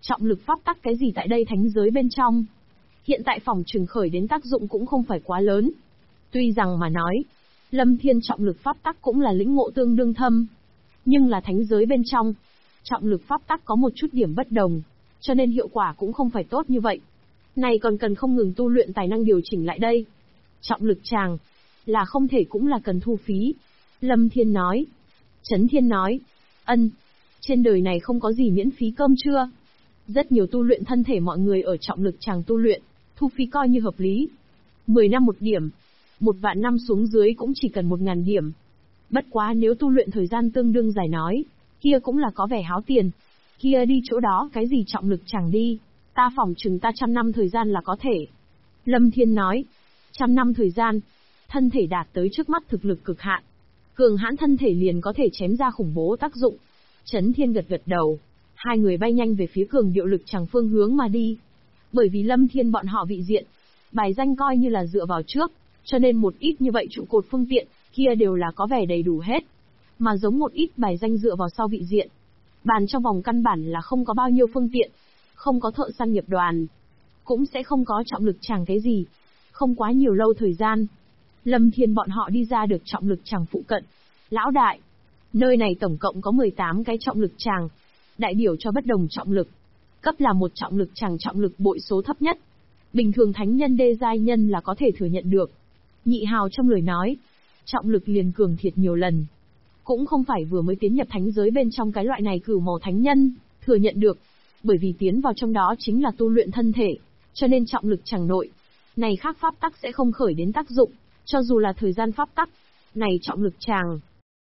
Trọng lực pháp tắc cái gì tại đây thánh giới bên trong? Hiện tại phòng trường khởi đến tác dụng cũng không phải quá lớn. Tuy rằng mà nói, Lâm Thiên trọng lực pháp tắc cũng là lĩnh ngộ tương đương thâm. Nhưng là thánh giới bên trong, trọng lực pháp tắc có một chút điểm bất đồng, cho nên hiệu quả cũng không phải tốt như vậy. Này còn cần không ngừng tu luyện tài năng điều chỉnh lại đây. Trọng lực tràng, là không thể cũng là cần thu phí. Lâm Thiên nói. Chấn Thiên nói. Ân, trên đời này không có gì miễn phí cơm trưa. Rất nhiều tu luyện thân thể mọi người ở trọng lực tràng tu luyện, thu phí coi như hợp lý. 10 năm một điểm, 1.000.000 năm xuống dưới cũng chỉ cần 1.000 điểm. Bất quá nếu tu luyện thời gian tương đương dài nói, kia cũng là có vẻ háo tiền. Kia đi chỗ đó cái gì trọng lực chẳng đi, ta phỏng chừng ta 100 năm thời gian là có thể. Lâm Thiên nói, 100 năm thời gian, thân thể đạt tới trước mắt thực lực cực hạn. Cường hãn thân thể liền có thể chém ra khủng bố tác dụng. Chấn Thiên gật gật đầu, hai người bay nhanh về phía cường điệu lực chẳng phương hướng mà đi. Bởi vì Lâm Thiên bọn họ vị diện, bài danh coi như là dựa vào trước, cho nên một ít như vậy trụ cột phương tiện, kia đều là có vẻ đầy đủ hết. Mà giống một ít bài danh dựa vào sau vị diện, bàn trong vòng căn bản là không có bao nhiêu phương tiện, không có thợ săn nghiệp đoàn, cũng sẽ không có trọng lực chẳng cái gì. Không quá nhiều lâu thời gian, Lâm Thiên bọn họ đi ra được trọng lực chẳng phụ cận. Lão đại, nơi này tổng cộng có 18 cái trọng lực tràng, đại biểu cho bất đồng trọng lực. Cấp là một trọng lực tràng trọng lực bội số thấp nhất. Bình thường thánh nhân đê giai nhân là có thể thừa nhận được. Nhị hào trong lời nói, trọng lực liền cường thiệt nhiều lần. Cũng không phải vừa mới tiến nhập thánh giới bên trong cái loại này cửu màu thánh nhân, thừa nhận được. Bởi vì tiến vào trong đó chính là tu luyện thân thể, cho nên trọng lực chẳng nội. Này khác pháp tắc sẽ không khởi đến tác dụng, cho dù là thời gian pháp tắc. Này trọng lực tràng.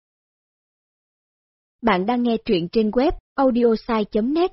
Bạn đang nghe truyện trên web audiosai.net.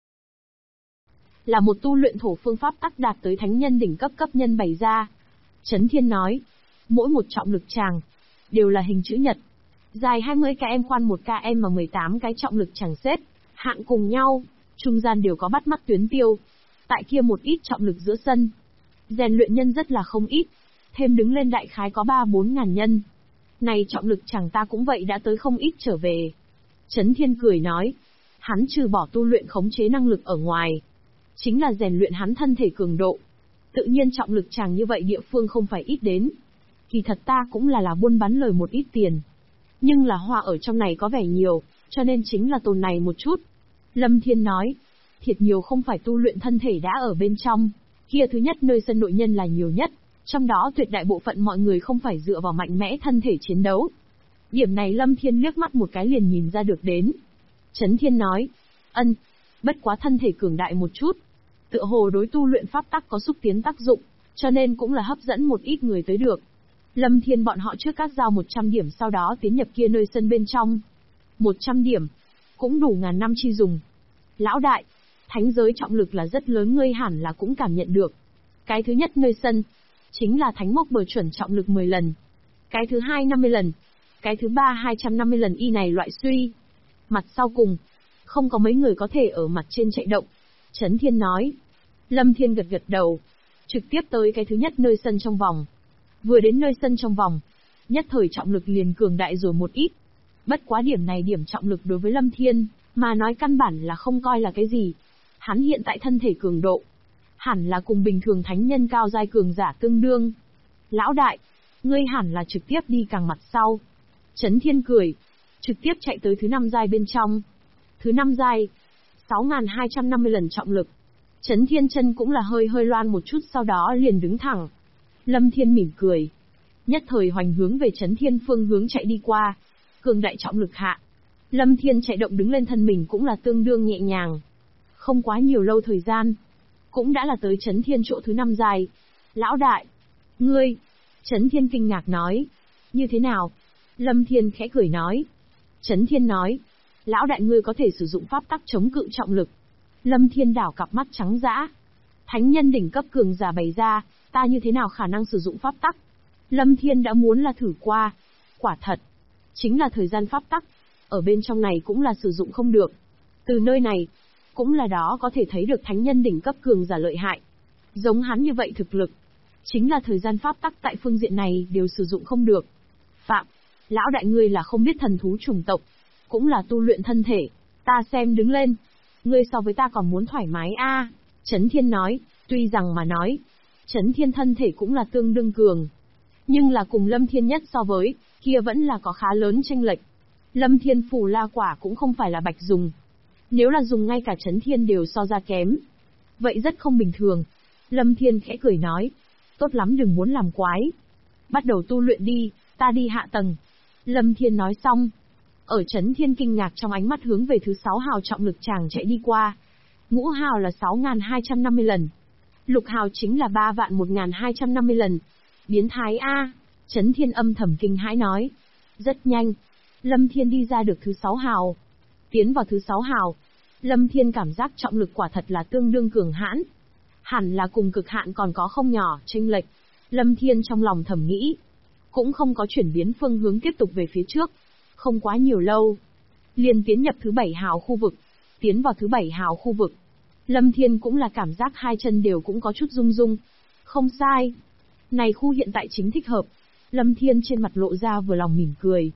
Là một tu luyện thổ phương pháp tắc đạt tới thánh nhân đỉnh cấp cấp nhân bày ra. Chấn Thiên nói, mỗi một trọng lực tràng đều là hình chữ nhật, dài 20 km khoan 1 km mà 18 cái trọng lực tràng xếp hạng cùng nhau, trung gian đều có bắt mắt tuyến tiêu. Tại kia một ít trọng lực giữa sân, rèn luyện nhân rất là không ít, thêm đứng lên đại khái có 3-4 ngàn nhân. Này trọng lực tràng ta cũng vậy đã tới không ít trở về. Chấn Thiên cười nói, hắn trừ bỏ tu luyện khống chế năng lực ở ngoài, chính là rèn luyện hắn thân thể cường độ. Tự nhiên trọng lực tràng như vậy địa phương không phải ít đến. Kỳ thật ta cũng là buôn bán lời một ít tiền. Nhưng là hoa ở trong này có vẻ nhiều, cho nên chính là tồn này một chút. Lâm Thiên nói, thiệt nhiều không phải tu luyện thân thể đã ở bên trong. Kia thứ nhất nơi sân nội nhân là nhiều nhất, trong đó tuyệt đại bộ phận mọi người không phải dựa vào mạnh mẽ thân thể chiến đấu. Điểm này Lâm Thiên liếc mắt một cái liền nhìn ra được đến. Chấn Thiên nói, ân, bất quá thân thể cường đại một chút. Tựa hồ đối tu luyện pháp tắc có xúc tiến tác dụng, cho nên cũng là hấp dẫn một ít người tới được. Lâm Thiên bọn họ trước các giao 100 điểm sau đó tiến nhập kia nơi sân bên trong. 100 điểm, cũng đủ ngàn năm chi dùng. Lão đại, thánh giới trọng lực là rất lớn ngươi hẳn là cũng cảm nhận được. Cái thứ nhất nơi sân, chính là thánh mốc bờ chuẩn trọng lực 10 lần. Cái thứ hai 50 lần. Cái thứ ba 250 lần y này loại suy. Mặt sau cùng, không có mấy người có thể ở mặt trên chạy động. Chấn Thiên nói. Lâm Thiên gật gật đầu, trực tiếp tới cái thứ nhất nơi sân trong vòng. Vừa đến nơi sân trong vòng, nhất thời trọng lực liền cường đại rồi một ít. Bất quá điểm này điểm trọng lực đối với Lâm Thiên, mà nói căn bản là không coi là cái gì. Hắn hiện tại thân thể cường độ, hẳn là cùng bình thường thánh nhân cao giai cường giả tương đương. Lão đại, ngươi hẳn là trực tiếp đi càng mặt sau. Chấn Thiên cười, trực tiếp chạy tới thứ 5 giai bên trong. Thứ 5 giai, 6.250 lần trọng lực. Chấn Thiên chân cũng là hơi loan một chút sau đó liền đứng thẳng. Lâm Thiên mỉm cười, nhất thời hoành hướng về Chấn Thiên phương hướng chạy đi qua. Cường đại trọng lực hạ, Lâm Thiên chạy động đứng lên thân mình cũng là tương đương nhẹ nhàng. Không quá nhiều lâu thời gian, cũng đã là tới Chấn Thiên chỗ thứ 5 giai. Lão đại, ngươi, Chấn Thiên kinh ngạc nói, như thế nào? Lâm Thiên khẽ cười nói. Chấn Thiên nói, lão đại ngươi có thể sử dụng pháp tắc chống cự trọng lực. Lâm Thiên đảo cặp mắt trắng dã. Thánh nhân đỉnh cấp cường giả bày ra, ta như thế nào khả năng sử dụng pháp tắc? Lâm Thiên đã muốn là thử qua. Quả thật, chính là thời gian pháp tắc, ở bên trong này cũng là sử dụng không được. Từ nơi này, cũng là đó có thể thấy được thánh nhân đỉnh cấp cường giả lợi hại. Giống hắn như vậy thực lực, chính là thời gian pháp tắc tại phương diện này đều sử dụng không được. Phạm, lão đại ngươi là không biết thần thú chủng tộc, cũng là tu luyện thân thể, ta xem đứng lên. Ngươi so với ta còn muốn thoải mái a. Chấn Thiên nói, tuy rằng mà nói, Chấn Thiên thân thể cũng là tương đương cường. Nhưng là cùng Lâm Thiên nhất so với, kia vẫn là có khá lớn chênh lệch. Lâm Thiên Phù La Quả cũng không phải là bạch dùng. Nếu là dùng ngay cả Chấn Thiên đều so ra kém. Vậy rất không bình thường. Lâm Thiên khẽ cười nói, tốt lắm đừng muốn làm quái. Bắt đầu tu luyện đi, ta đi hạ tầng. Lâm Thiên nói xong. Ở Chấn Thiên kinh ngạc trong ánh mắt hướng về thứ 6 hào trọng lực chàng chạy đi qua. Ngũ hào là 6.250 lần. Lục hào chính là 3.1250 lần. Biến thái A. Chấn Thiên âm thầm kinh hãi nói. Rất nhanh. Lâm Thiên đi ra được thứ 6 hào. Tiến vào thứ 6 hào. Lâm Thiên cảm giác trọng lực quả thật là tương đương cường hãn. Hẳn là cùng cực hạn còn có không nhỏ chênh lệch. Lâm Thiên trong lòng thầm nghĩ. Cũng không có chuyển biến phương hướng tiếp tục về phía trước. Không quá nhiều lâu. Liền tiến nhập thứ 7 hào khu vực. Tiến vào thứ 7 hào khu vực. Lâm Thiên cũng là cảm giác hai chân đều cũng có chút rung rung. Không sai. Này khu hiện tại chính thích hợp. Lâm Thiên trên mặt lộ ra vừa lòng mỉm cười.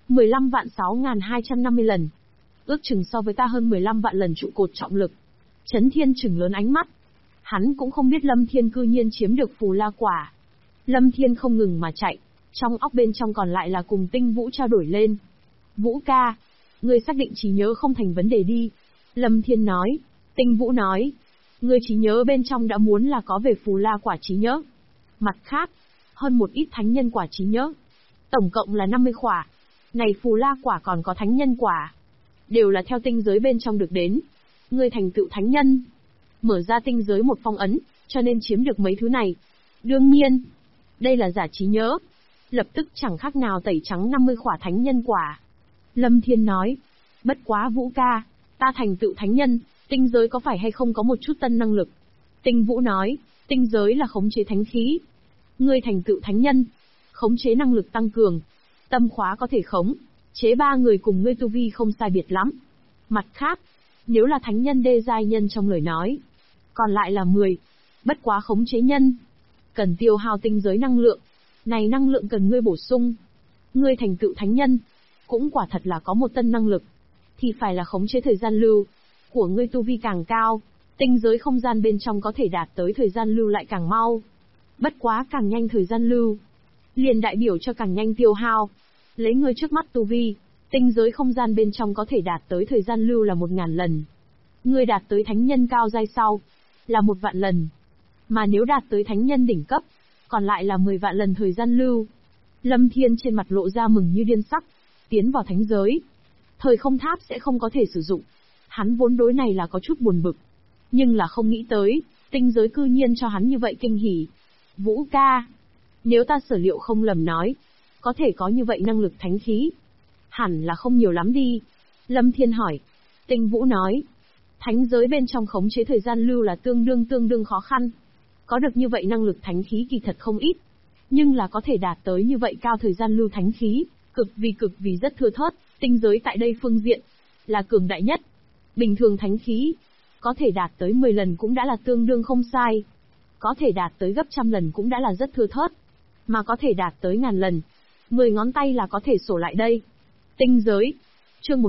15.6.250 lần. Ước chừng so với ta hơn 15 vạn lần trụ cột trọng lực. Chấn Thiên trừng lớn ánh mắt. Hắn cũng không biết Lâm Thiên cư nhiên chiếm được Phù La Quả. Lâm Thiên không ngừng mà chạy. Trong óc bên trong còn lại là cùng Tinh Vũ trao đổi lên. Vũ ca, ngươi xác định trí nhớ không thành vấn đề đi. Lâm Thiên nói. Tinh Vũ nói. Ngươi trí nhớ bên trong đã muốn là có về Phù La Quả trí nhớ. Mặt khác, hơn một ít thánh nhân quả trí nhớ. Tổng cộng là 50 khỏa. Này Phù La Quả còn có thánh nhân quả. Đều là theo tinh giới bên trong được đến. Ngươi thành tựu thánh nhân. Mở ra tinh giới một phong ấn, cho nên chiếm được mấy thứ này. Đương nhiên, đây là giả trí nhớ. Lập tức chẳng khác nào tẩy trắng 50 khỏa thánh nhân quả. Lâm Thiên nói. Bất quá Vũ ca, ta thành tựu thánh nhân, tinh giới có phải hay không có một chút tân năng lực? Tinh Vũ nói. Tinh giới là khống chế thánh khí. Ngươi thành tựu thánh nhân, khống chế năng lực tăng cường. Tâm khóa có thể khống chế 3 người cùng ngươi tu vi không sai biệt lắm. Mặt khác, nếu là thánh nhân đê giai nhân trong lời nói, còn lại là 10. Bất quá khống chế nhân, cần tiêu hao tinh giới năng lượng. Này năng lượng cần ngươi bổ sung. Ngươi thành tựu thánh nhân, cũng quả thật là có một tân năng lực. Thì phải là khống chế thời gian lưu. Của ngươi tu vi càng cao, tinh giới không gian bên trong có thể đạt tới thời gian lưu lại càng mau. Bất quá càng nhanh thời gian lưu, liền đại biểu cho càng nhanh tiêu hao. Lấy ngươi trước mắt tu vi, tinh giới không gian bên trong có thể đạt tới thời gian lưu là 1000 lần. Ngươi đạt tới thánh nhân cao giai sau, là 1 vạn lần. Mà nếu đạt tới thánh nhân đỉnh cấp, còn lại là 10 vạn lần thời gian lưu. Lâm Thiên trên mặt lộ ra mừng như điên sắc. Tiến vào thánh giới, thời không tháp sẽ không có thể sử dụng. Hắn vốn đối này là có chút buồn bực. Nhưng là không nghĩ tới, tinh giới cư nhiên cho hắn như vậy kinh hỉ. Vũ ca, nếu ta sở liệu không lầm nói, có thể có như vậy năng lực thánh khí. Hẳn là không nhiều lắm đi. Lâm Thiên hỏi. Tinh Vũ nói. Thánh giới bên trong khống chế thời gian lưu là tương đương khó khăn. Có được như vậy năng lực thánh khí kỳ thật không ít. Nhưng là có thể đạt tới như vậy cao thời gian lưu thánh khí, cực vì rất thưa thớt. Tinh giới tại đây phương diện, là cường đại nhất. Bình thường thánh khí, có thể đạt tới 10 lần cũng đã là tương đương không sai. Có thể đạt tới gấp trăm lần cũng đã là rất thưa thớt. Mà có thể đạt tới 1000 lần, 10 ngón tay là có thể sổ lại đây. Tinh giới. Chương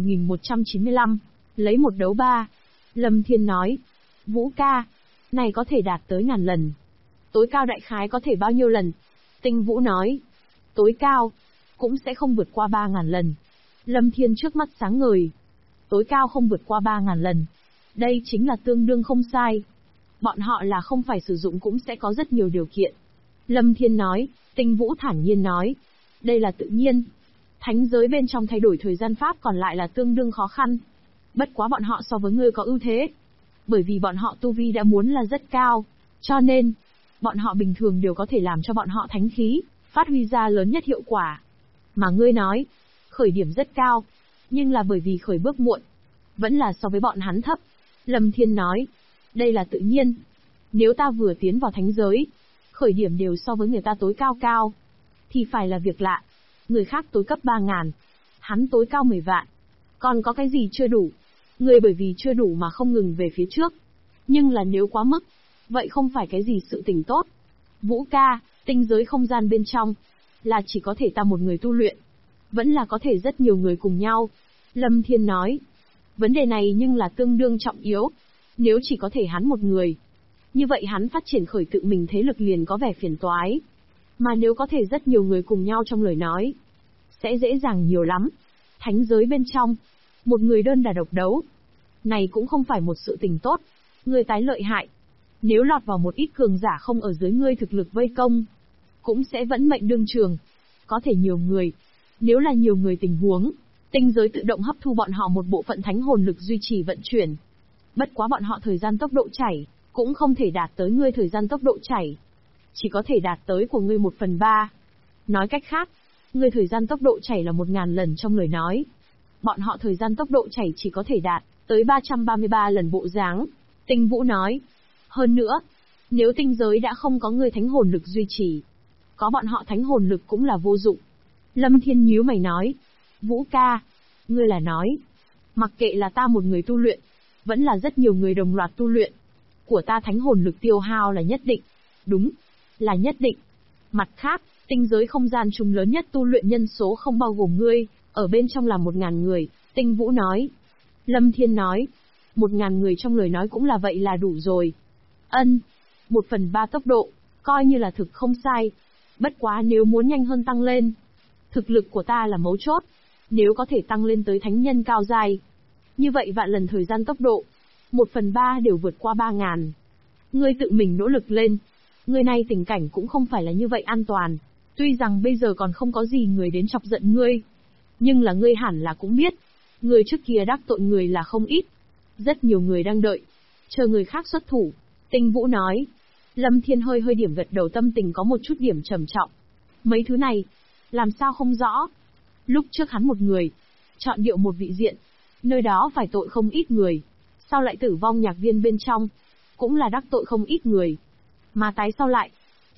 1195. Lấy 1 đấu 3. Lâm Thiên nói. Vũ ca, này có thể đạt tới 1000 lần. Tối cao đại khái có thể bao nhiêu lần? Tinh Vũ nói. Tối cao, cũng sẽ không vượt qua 3000 lần. Lâm Thiên trước mắt sáng ngời. Tối cao không vượt qua 3000 lần. Đây chính là tương đương không sai. Bọn họ là không phải sử dụng cũng sẽ có rất nhiều điều kiện. Lâm Thiên nói. Tinh Vũ thản nhiên nói. Đây là tự nhiên. Thánh giới bên trong thay đổi thời gian pháp còn lại là tương đương khó khăn. Bất quá bọn họ so với ngươi có ưu thế. Bởi vì bọn họ tu vi đã muốn là rất cao. Cho nên, bọn họ bình thường đều có thể làm cho bọn họ thánh khí, phát huy ra lớn nhất hiệu quả. Mà ngươi nói, khởi điểm rất cao, nhưng là bởi vì khởi bước muộn. Vẫn là so với bọn hắn thấp. Lâm Thiên nói. Đây là tự nhiên. Nếu ta vừa tiến vào thánh giới, khởi điểm đều so với người ta tối cao, thì phải là việc lạ. Người khác tối cấp 3000, hắn tối cao 10 vạn. Còn có cái gì chưa đủ? Người bởi vì chưa đủ mà không ngừng về phía trước. Nhưng là nếu quá mức, vậy không phải cái gì sự tình tốt. Vũ ca, tinh giới không gian bên trong, là chỉ có thể ta một người tu luyện. Vẫn là có thể rất nhiều người cùng nhau. Lâm Thiên nói. Vấn đề này nhưng là tương đương trọng yếu. Nếu chỉ có thể hắn một người, như vậy hắn phát triển khởi tự mình thế lực liền có vẻ phiền toái. Mà nếu có thể rất nhiều người cùng nhau trong lời nói, sẽ dễ dàng nhiều lắm. Thánh giới bên trong, một người đơn đả độc đấu, này cũng không phải một sự tình tốt. Người tái lợi hại, nếu lọt vào một ít cường giả không ở dưới ngươi thực lực vây công, cũng sẽ vẫn mệnh đương trường. Có thể nhiều người, nếu là nhiều người tình huống, tinh giới tự động hấp thu bọn họ một bộ phận thánh hồn lực duy trì vận chuyển. Bất quá bọn họ thời gian tốc độ chảy, cũng không thể đạt tới ngươi thời gian tốc độ chảy. Chỉ có thể đạt tới của ngươi 1/3. Nói cách khác, ngươi thời gian tốc độ chảy là 1000 lần trong lời nói. Bọn họ thời gian tốc độ chảy chỉ có thể đạt tới 333 lần bộ dáng. Tinh Vũ nói. Hơn nữa, nếu tinh giới đã không có ngươi thánh hồn lực duy trì, có bọn họ thánh hồn lực cũng là vô dụng. Lâm Thiên nhíu mày nói. Vũ ca, ngươi là nói, mặc kệ là ta một người tu luyện, vẫn là rất nhiều người đồng loạt tu luyện, của ta thánh hồn lực tiêu hao là nhất định. Đúng, là nhất định. Mặt khác, tinh giới không gian chung lớn nhất tu luyện nhân số không bao gồm ngươi, ở bên trong là 1000 người, Tinh Vũ nói. Lâm Thiên nói, 1000 người trong lời nói cũng là vậy là đủ rồi. Ân, 1/3 tốc độ, coi như là thực không sai. Bất quá nếu muốn nhanh hơn tăng lên, thực lực của ta là mấu chốt. Nếu có thể tăng lên tới thánh nhân cao giai, như vậy vạn lần thời gian tốc độ, 1/3 đều vượt qua 3000. Ngươi tự mình nỗ lực lên. Người này tình cảnh cũng không phải là như vậy an toàn. Tuy rằng bây giờ còn không có gì người đến chọc giận ngươi, nhưng là ngươi hẳn là cũng biết, người trước kia đắc tội người là không ít. Rất nhiều người đang đợi, chờ người khác xuất thủ. Tinh Vũ nói. Lâm Thiên hơi hơi điểm gật đầu, tâm tình có một chút điểm trầm trọng. Mấy thứ này, làm sao không rõ. Lúc trước hắn một người, chọn điệu một vị diện, nơi đó phải tội không ít người. Sau lại tử vong nhạc viên bên trong, cũng là đắc tội không ít người. Mà tái sau lại,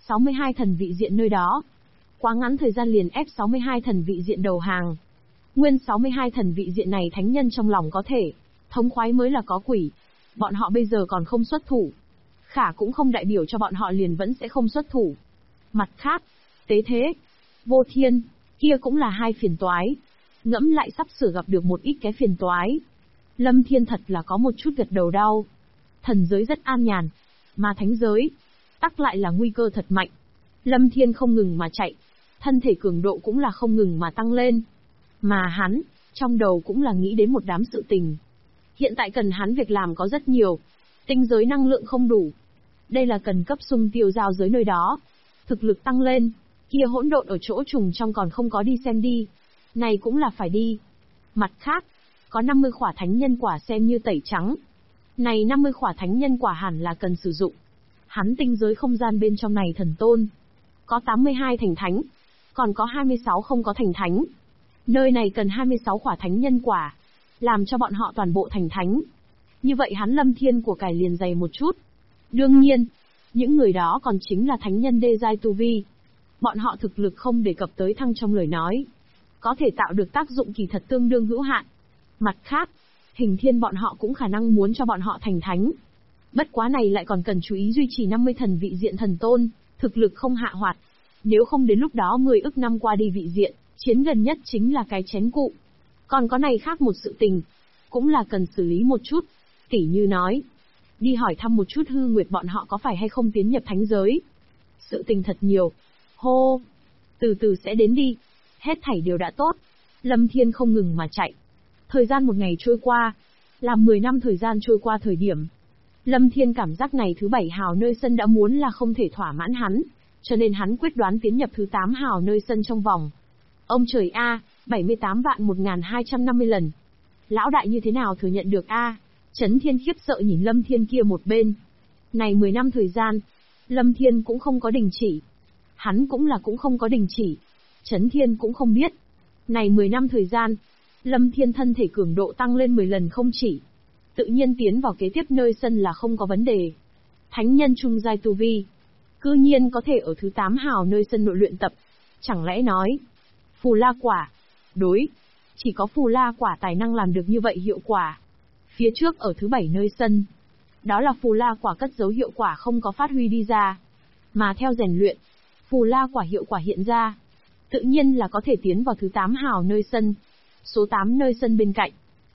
62 thần vị diện nơi đó, quá ngắn thời gian liền ép 62 thần vị diện đầu hàng. Nguyên 62 thần vị diện này thánh nhân trong lòng có thể, thống khoái mới là có quỷ. Bọn họ bây giờ còn không xuất thủ, khả cũng không đại biểu cho bọn họ liền vẫn sẽ không xuất thủ. Mặt khác, Tế Thế, Vô Thiên, kia cũng là hai phiền toái. Ngẫm lại sắp sửa gặp được một ít cái phiền toái. Lâm Thiên thật là có một chút gật đầu đau. Thần giới rất an nhàn, mà thánh giới, tắc lại là nguy cơ thật mạnh. Lâm Thiên không ngừng mà chạy, thân thể cường độ cũng là không ngừng mà tăng lên. Mà hắn, trong đầu cũng là nghĩ đến một đám sự tình. Hiện tại cần hắn việc làm có rất nhiều. Tinh giới năng lượng không đủ. Đây là cần cấp sung tiêu giao giới nơi đó. Thực lực tăng lên, kia hỗn độn ở chỗ trùng trong còn không có đi xem đi. Này cũng là phải đi. Mặt khác, có 50 khỏa thánh nhân quả xem như tẩy trắng. Này 50 khỏa thánh nhân quả hẳn là cần sử dụng. Hắn tinh giới không gian bên trong này thần tôn, có 82 thành thánh, còn có 26 không có thành thánh. Nơi này cần 26 khỏa thánh nhân quả, làm cho bọn họ toàn bộ thành thánh. Như vậy hắn Lâm Thiên của cải liền dày một chút. Đương nhiên, những người đó còn chính là thánh nhân đê giai tu vi. Bọn họ thực lực không đề cập tới thăng trong lời nói, có thể tạo được tác dụng kỳ thật tương đương hữu hạn. Mặt khác, Hình Thiên bọn họ cũng khả năng muốn cho bọn họ thành thánh. Bất quá này lại còn cần chú ý duy trì 50 thần vị diện thần tôn, thực lực không hạ hoạt. Nếu không đến lúc đó 10 ức năm qua đi vị diện, chiến gần nhất chính là cái chén cụ. Còn có này khác một sự tình, cũng là cần xử lý một chút. Tỉ như nói, đi hỏi thăm một chút Hư Nguyệt bọn họ có phải hay không tiến nhập thánh giới. Sự tình thật nhiều. Hô, từ từ sẽ đến đi. Hết thảy đều đã tốt. Lâm Thiên không ngừng mà chạy. Thời gian một ngày trôi qua, là 10 năm thời gian trôi qua thời điểm. Lâm Thiên cảm giác này thứ 7 hào nơi sân đã muốn là không thể thỏa mãn hắn, cho nên hắn quyết đoán tiến nhập thứ 8 hào nơi sân trong vòng. Ông trời a, 78 vạn 1250 lần. Lão đại như thế nào thừa nhận được a? Chấn Thiên khiếp sợ nhìn Lâm Thiên kia một bên. Này 10 năm thời gian, Lâm Thiên cũng không có đình chỉ. Hắn cũng không có đình chỉ. Chấn Thiên cũng không biết. Này 10 năm thời gian, Lâm Thiên thân thể cường độ tăng lên 10 lần không chỉ. Tự nhiên tiến vào kế tiếp nơi sân là không có vấn đề. Thánh nhân trung giai tu vi, cư nhiên có thể ở thứ 8 hào nơi sân nội luyện tập. Chẳng lẽ nói, Phù La quả, đối, chỉ có Phù La quả tài năng làm được như vậy hiệu quả. Phía trước ở thứ 7 nơi sân, đó là Phù La quả cất giấu hiệu quả không có phát huy đi ra. Mà theo rèn luyện, Phù La quả hiệu quả hiện ra, tự nhiên là có thể tiến vào thứ 8 hào nơi sân. Số 8 nơi sân bên cạnh,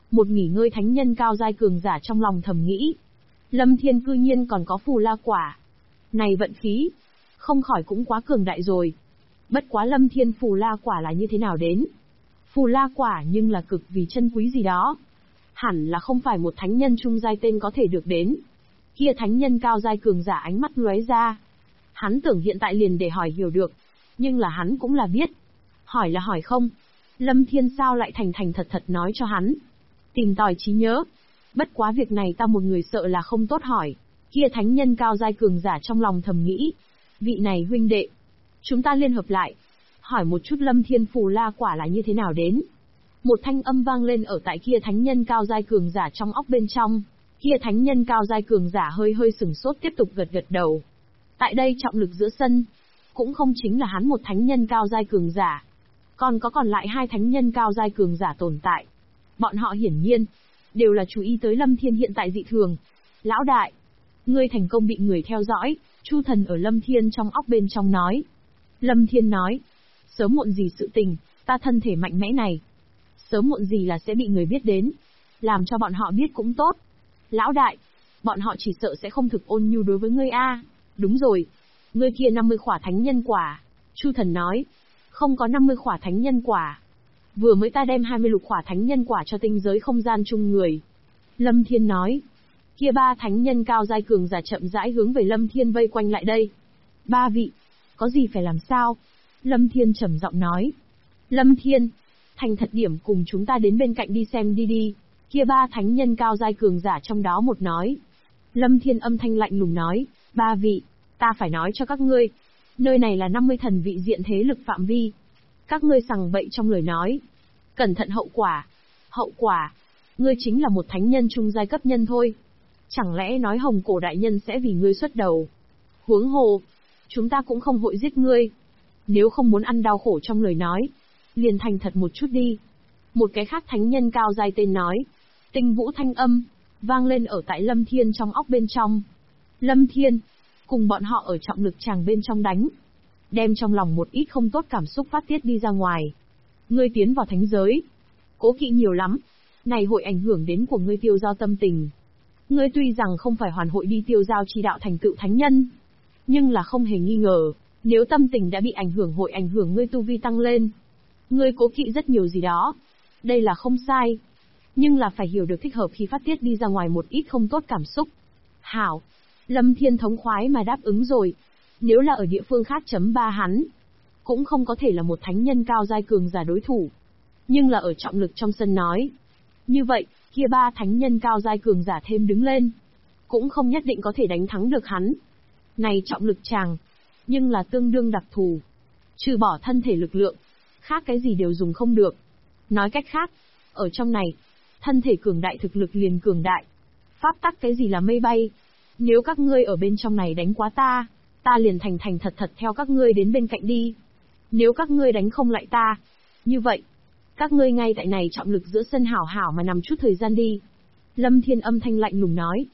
Một nghỉ ngơi thánh nhân cao giai cường giả trong lòng thầm nghĩ. Lâm Thiên cư nhiên còn có phù la quả. Này vận khí, không khỏi cũng quá cường đại rồi. Bất quá Lâm Thiên phù la quả là như thế nào đến? Phù la quả nhưng là cực vì chân quý gì đó. Hẳn là không phải một thánh nhân trung giai tên có thể được đến. Kia thánh nhân cao giai cường giả ánh mắt lóe ra. Hắn tưởng hiện tại liền để hỏi hiểu được. Nhưng là hắn cũng là biết. Hỏi là hỏi không. Lâm Thiên sao lại thành thành thật thật nói cho hắn. Tìm tòi trí nhớ. Bất quá việc này ta một người sợ là không tốt hỏi. Kia thánh nhân cao giai cường giả trong lòng thầm nghĩ. Vị này huynh đệ. Chúng ta liên hợp lại. Hỏi một chút Lâm Thiên phù la quả là như thế nào đến. Một thanh âm vang lên ở tại kia thánh nhân cao giai cường giả trong óc bên trong. Kia thánh nhân cao giai cường giả hơi hơi sừng sốt tiếp tục gật gật đầu. Tại đây trọng lực giữa sân. Cũng không chính là hắn một thánh nhân cao giai cường giả. Còn có còn lại hai thánh nhân cao giai cường giả tồn tại. Bọn họ hiển nhiên đều là chú ý tới Lâm Thiên hiện tại dị thường. Lão đại, ngươi thành công bị người theo dõi. Chu thần ở Lâm Thiên trong óc bên trong nói. Lâm Thiên nói, sớm muộn gì sự tình, ta thân thể mạnh mẽ này, sớm muộn gì là sẽ bị người biết đến. Làm cho bọn họ biết cũng tốt. Lão đại, bọn họ chỉ sợ sẽ không thực ôn nhu đối với ngươi a. Đúng rồi, ngươi kia 50 khỏa thánh nhân quả. Chu thần nói, không có 50 khỏa thánh nhân quả. Vừa mới ta đem 20 lục khỏa thánh nhân quả cho tinh giới không gian chung người. Lâm Thiên nói, kia ba thánh nhân cao giai cường giả chậm rãi hướng về Lâm Thiên vây quanh lại đây. Ba vị, có gì phải làm sao? Lâm Thiên trầm giọng nói. Lâm Thiên, thành thật điểm cùng chúng ta đến bên cạnh đi xem đi đi. Kia ba thánh nhân cao giai cường giả trong đó một nói. Lâm Thiên âm thanh lạnh lùng nói, ba vị, ta phải nói cho các ngươi. Nơi này là 50 thần vị diện thế lực phạm vi. Các ngươi sằng bậy trong lời nói. Cẩn thận hậu quả. Hậu quả? Ngươi chính là một thánh nhân trung giai cấp nhân thôi. Chẳng lẽ nói Hồng Cổ đại nhân sẽ vì ngươi xuất đầu? Huống hồ, chúng ta cũng không vội giết ngươi. Nếu không muốn ăn đau khổ trong lời nói, liền thành thật một chút đi. Một cái khác thánh nhân cao giai tên nói. Tinh vũ thanh âm vang lên ở tại Lâm Thiên trong óc bên trong. Lâm Thiên cùng bọn họ ở trọng lực tràng bên trong đánh, đem trong lòng một ít không tốt cảm xúc phát tiết đi ra ngoài. Ngươi tiến vào thánh giới, cố kỵ nhiều lắm, này hội ảnh hưởng đến của ngươi tiêu giao tâm tình. Ngươi tuy rằng không phải hoàn hội đi tiêu giao chi đạo thành tựu thánh nhân, nhưng là không hề nghi ngờ, nếu tâm tình đã bị ảnh hưởng hội ảnh hưởng ngươi tu vi tăng lên. Ngươi cố kỵ rất nhiều gì đó, đây là không sai, nhưng là phải hiểu được thích hợp khi phát tiết đi ra ngoài một ít không tốt cảm xúc. Hảo, Lâm Thiên thống khoái mà đáp ứng rồi. Nếu là ở địa phương khác chấm ba hắn, cũng không có thể là một thánh nhân cao giai cường giả đối thủ. Nhưng là ở trọng lực trong sân nói. Như vậy, kia ba thánh nhân cao giai cường giả thêm đứng lên, cũng không nhất định có thể đánh thắng được hắn. Này trọng lực chàng, nhưng là tương đương đặc thù. Trừ bỏ thân thể lực lượng, khác cái gì đều dùng không được. Nói cách khác, ở trong này, thân thể cường đại thực lực liền cường đại. Pháp tắc cái gì là mây bay. Nếu các ngươi ở bên trong này đánh quá ta, ta liền thành thành thật thật theo các ngươi đến bên cạnh đi. Nếu các ngươi đánh không lại ta, như vậy, các ngươi ngay tại này trọng lực giữa sân hảo hảo mà nằm chút thời gian đi. Lâm Thiên âm thanh lạnh lùng nói.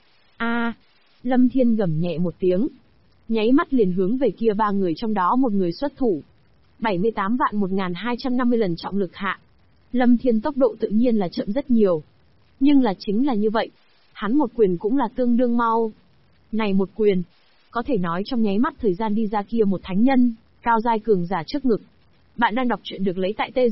Lâm Thiên gầm nhẹ một tiếng, nháy mắt liền hướng về kia ba người trong đó một người xuất thủ. 78.1250 lần trọng lực hạ. Lâm Thiên tốc độ tự nhiên là chậm rất nhiều. Nhưng là chính là như vậy, hắn một quyền cũng là tương đương mau. Này một quyền, có thể nói trong nháy mắt thời gian đi ra kia một thánh nhân, cao giai cường giả trước ngực. Bạn đang đọc truyện được lấy tại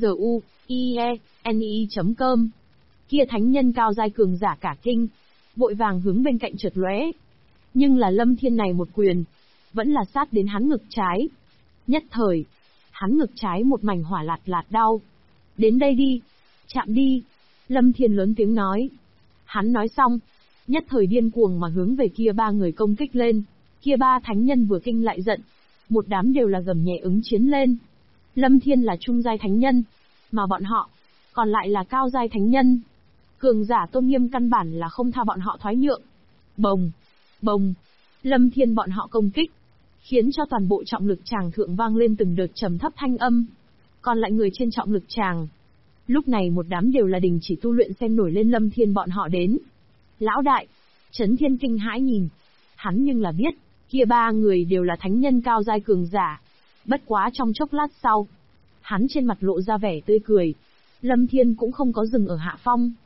tzuieni.com. Kia thánh nhân cao giai cường giả cả kinh, vội vàng hướng bên cạnh chợt lóe. Nhưng là Lâm Thiên này một quyền, vẫn là sát đến hắn ngực trái. Nhất thời, hắn ngực trái một mảnh hỏa lạt lạt đau. Đến đây đi, chạm đi. Lâm Thiên lớn tiếng nói. Hắn nói xong, nhất thời điên cuồng mà hướng về kia ba người công kích lên. Kia ba thánh nhân vừa kinh lại giận, một đám đều là gầm nhẹ ứng chiến lên. Lâm Thiên là trung giai thánh nhân, mà bọn họ còn lại là cao giai thánh nhân. Cường giả tôn nghiêm căn bản là không tha bọn họ thoái nhượng. Bồng, bồng, Lâm Thiên bọn họ công kích, khiến cho toàn bộ trọng lực tràng thượng vang lên từng đợt trầm thấp thanh âm. Còn lại người trên trọng lực tràng, lúc này một đám đều là đình chỉ tu luyện xem nổi lên Lâm Thiên bọn họ đến. Lão đại, Chấn Thiên kinh hãi nhìn, hắn nhưng là biết, kia ba người đều là thánh nhân cao giai cường giả. Bất quá trong chốc lát sau, hắn trên mặt lộ ra vẻ tươi cười. Lâm Thiên cũng không có dừng ở hạ phong.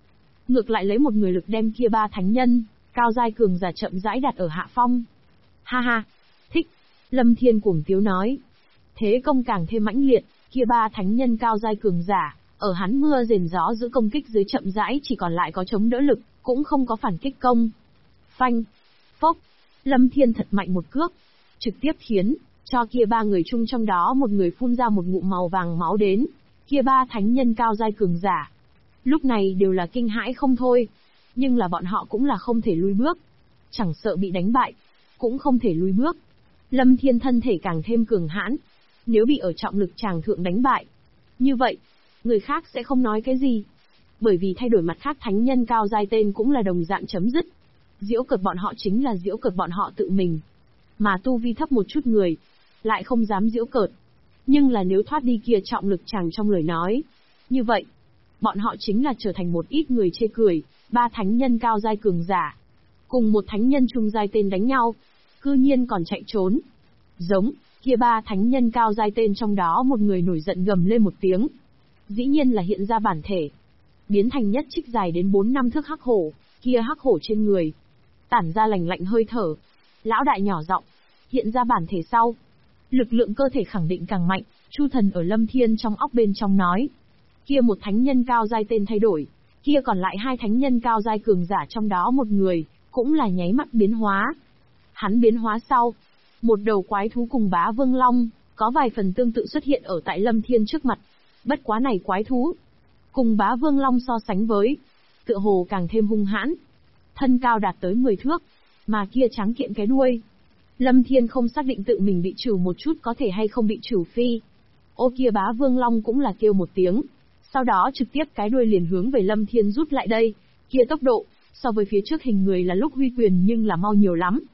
ngược lại lấy một người lực đem kia ba thánh nhân, cao giai cường giả chậm rãi đặt ở hạ phong. Ha ha, thích. Lâm Thiên cuồng tiếu nói. Thế công càng thêm mãnh liệt, kia ba thánh nhân cao giai cường giả, ở hắn mưa rền gió giữ công kích dưới chậm rãi chỉ còn lại có chống đỡ lực, cũng không có phản kích công. Phanh, phốc, Lâm Thiên thật mạnh một cước, trực tiếp khiến cho kia ba người chung trong đó một người phun ra một ngụm màu vàng máu đến. Kia ba thánh nhân cao giai cường giả, lúc này đều là kinh hãi không thôi, nhưng là bọn họ cũng là không thể lùi bước, chẳng sợ bị đánh bại, cũng không thể lùi bước. Lâm Thiên thân thể càng thêm cường hãn, nếu bị ở trọng lực tràng thượng đánh bại, như vậy, người khác sẽ không nói cái gì, bởi vì thay đổi mặt khác thánh nhân cao giai tên cũng là đồng dạng chấm dứt. Giễu cợt bọn họ chính là giễu cợt bọn họ tự mình, mà tu vi thấp một chút người, lại không dám giễu cợt. Nhưng là nếu thoát đi kia trọng lực tràng trong lời nói, như vậy, bọn họ chính là trở thành một ít người chê cười. Ba thánh nhân cao giai cường giả, cùng một thánh nhân trung giai tên đánh nhau, cư nhiên còn chạy trốn. Giống, kia ba thánh nhân cao giai tên trong đó một người nổi giận gầm lên một tiếng. Dĩ nhiên là hiện ra bản thể, biến thành nhất trích dài đến 4-5 thước hắc hổ, kia hắc hổ trên người tản ra lạnh lạnh hơi thở. Lão đại nhỏ giọng, hiện ra bản thể sau, lực lượng cơ thể khẳng định càng mạnh. Chu Thần ở Lâm Thiên trong óc bên trong nói, kia một thánh nhân cao giai tên thay đổi, kia còn lại hai thánh nhân cao giai cường giả trong đó một người, cũng là nháy mắt biến hóa. Hắn biến hóa sau, một đầu quái thú cùng Bá Vương Long, có vài phần tương tự xuất hiện ở tại Lâm Thiên trước mặt. Bất quá này quái thú, cùng Bá Vương Long so sánh với, tựa hồ càng thêm hung hãn. Thân cao đạt tới 10 thước, mà kia trắng kiện cái đuôi. Lâm Thiên không xác định tự mình bị trừ một chút có thể hay không bị trừ phi. Ô kia Bá Vương Long cũng là kêu một tiếng, sau đó trực tiếp cái đuôi liền hướng về Lâm Thiên rút lại đây. Kia tốc độ, so với phía trước hình người là lúc huy quyền nhưng là mau nhiều lắm.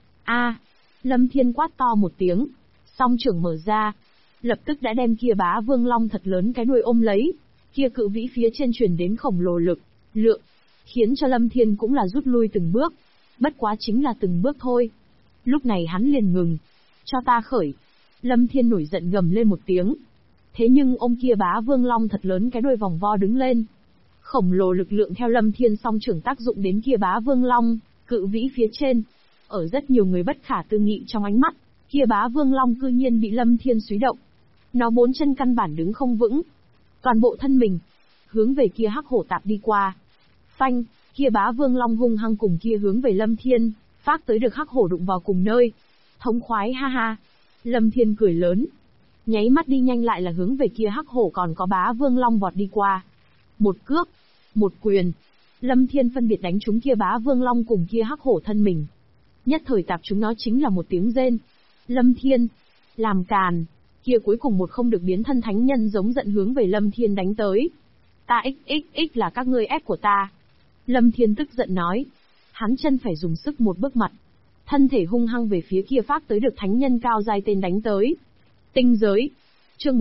Lâm Thiên quát to một tiếng, song trưởng mở ra, lập tức đã đem kia Bá Vương Long thật lớn cái đuôi ôm lấy. Kia cự vĩ phía trên truyền đến khổng lồ lực lượng, khiến cho Lâm Thiên cũng là rút lui từng bước. Bất quá chính là từng bước thôi. Lúc này hắn liền ngừng. Cho ta khởi. Lâm Thiên nổi giận gầm lên một tiếng. Thế nhưng ôm kia Bá Vương Long thật lớn cái đuôi vòng vo đứng lên. Khổng lồ lực lượng theo Lâm Thiên song trưởng tác dụng đến kia Bá Vương Long, cự vĩ phía trên. Ở rất nhiều người bất khả tư nghị trong ánh mắt, kia Bá Vương Long cư nhiên bị Lâm Thiên xúy động. Nó bốn chân căn bản đứng không vững. Toàn bộ thân mình, hướng về kia hắc hổ tạp đi qua. Phanh, kia Bá Vương Long hung hăng cùng kia hướng về Lâm Thiên, phát tới được hắc hổ đụng vào cùng nơi. Thống khoái ha ha. Lâm Thiên cười lớn. Nháy mắt đi nhanh lại là hướng về kia hắc hổ còn có Bá Vương Long vọt đi qua. Một cước, một quyền. Lâm Thiên phân biệt đánh trúng kia Bá Vương Long cùng kia hắc hổ thân mình. Nhất thời tạp chúng nó chính là một tiếng rên. Lâm Thiên, làm càn. Kia cuối cùng một không được biến thân thánh nhân giống giận hướng về Lâm Thiên đánh tới. Ta xxx là các ngươi ép của ta. Lâm Thiên tức giận nói. Hắn chân phải dùng sức một bước mặt. Thân thể hung hăng về phía kia phát tới được thánh nhân cao giai tên đánh tới. Tinh giới. Chương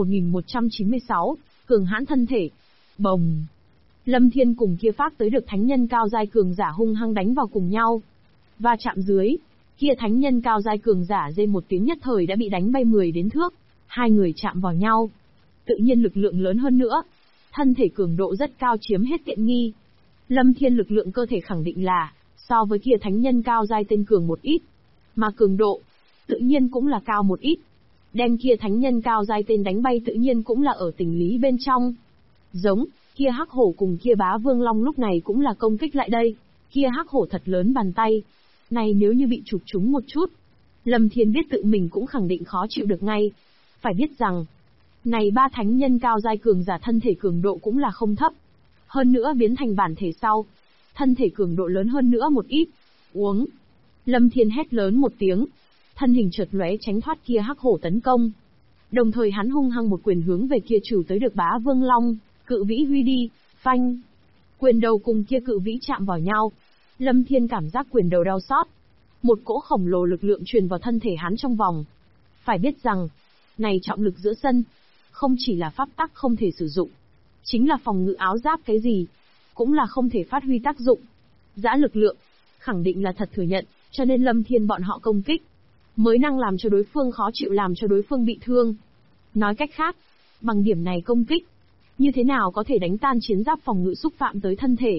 1196, cường hãn thân thể. Bồng. Lâm Thiên cùng kia phát tới được thánh nhân cao giai cường giả hung hăng đánh vào cùng nhau. Va chạm dưới, kia thánh nhân cao giai cường giả rên một tiếng nhất thời đã bị đánh bay 10 đến thước. Hai người chạm vào nhau. Tự nhiên lực lượng lớn hơn nữa. Thân thể cường độ rất cao chiếm hết tiện nghi. Lâm Thiên lực lượng cơ thể khẳng định là so với kia thánh nhân cao giai tên cường một ít. Mà cường độ, tự nhiên cũng là cao một ít. Đem kia thánh nhân cao giai tên đánh bay tự nhiên cũng là ở tình lý bên trong. Giống, kia hắc hổ cùng kia Bá Vương Long lúc này cũng là công kích lại đây. Kia hắc hổ thật lớn bàn tay. Này nếu như bị chụp trúng một chút, Lâm Thiên biết tự mình cũng khẳng định khó chịu được ngay. Phải biết rằng, này ba thánh nhân cao giai cường giả thân thể cường độ cũng là không thấp. Hơn nữa biến thành bản thể sau, thân thể cường độ lớn hơn nữa một ít. Uống. Lâm Thiên hét lớn một tiếng, thân hình chợt lóe tránh thoát kia hắc hổ tấn công. Đồng thời hắn hung hăng một quyền hướng về kia chủ tới được Bá Vương Long, cự vĩ huy đi, phanh. Quyền đầu cùng kia cự vĩ chạm vào nhau. Lâm Thiên cảm giác quyền đầu đau xót. Một cỗ khổng lồ lực lượng truyền vào thân thể hắn trong vòng. Phải biết rằng, này trọng lực giữa sân, không chỉ là pháp tắc không thể sử dụng, chính là phòng ngự áo giáp cái gì, cũng là không thể phát huy tác dụng. Giã lực lượng, khẳng định là thật thừa nhận, cho nên Lâm Thiên bọn họ công kích, mới năng làm cho đối phương khó chịu làm cho đối phương bị thương. Nói cách khác, bằng điểm này công kích, như thế nào có thể đánh tan chiến giáp phòng ngự xúc phạm tới thân thể.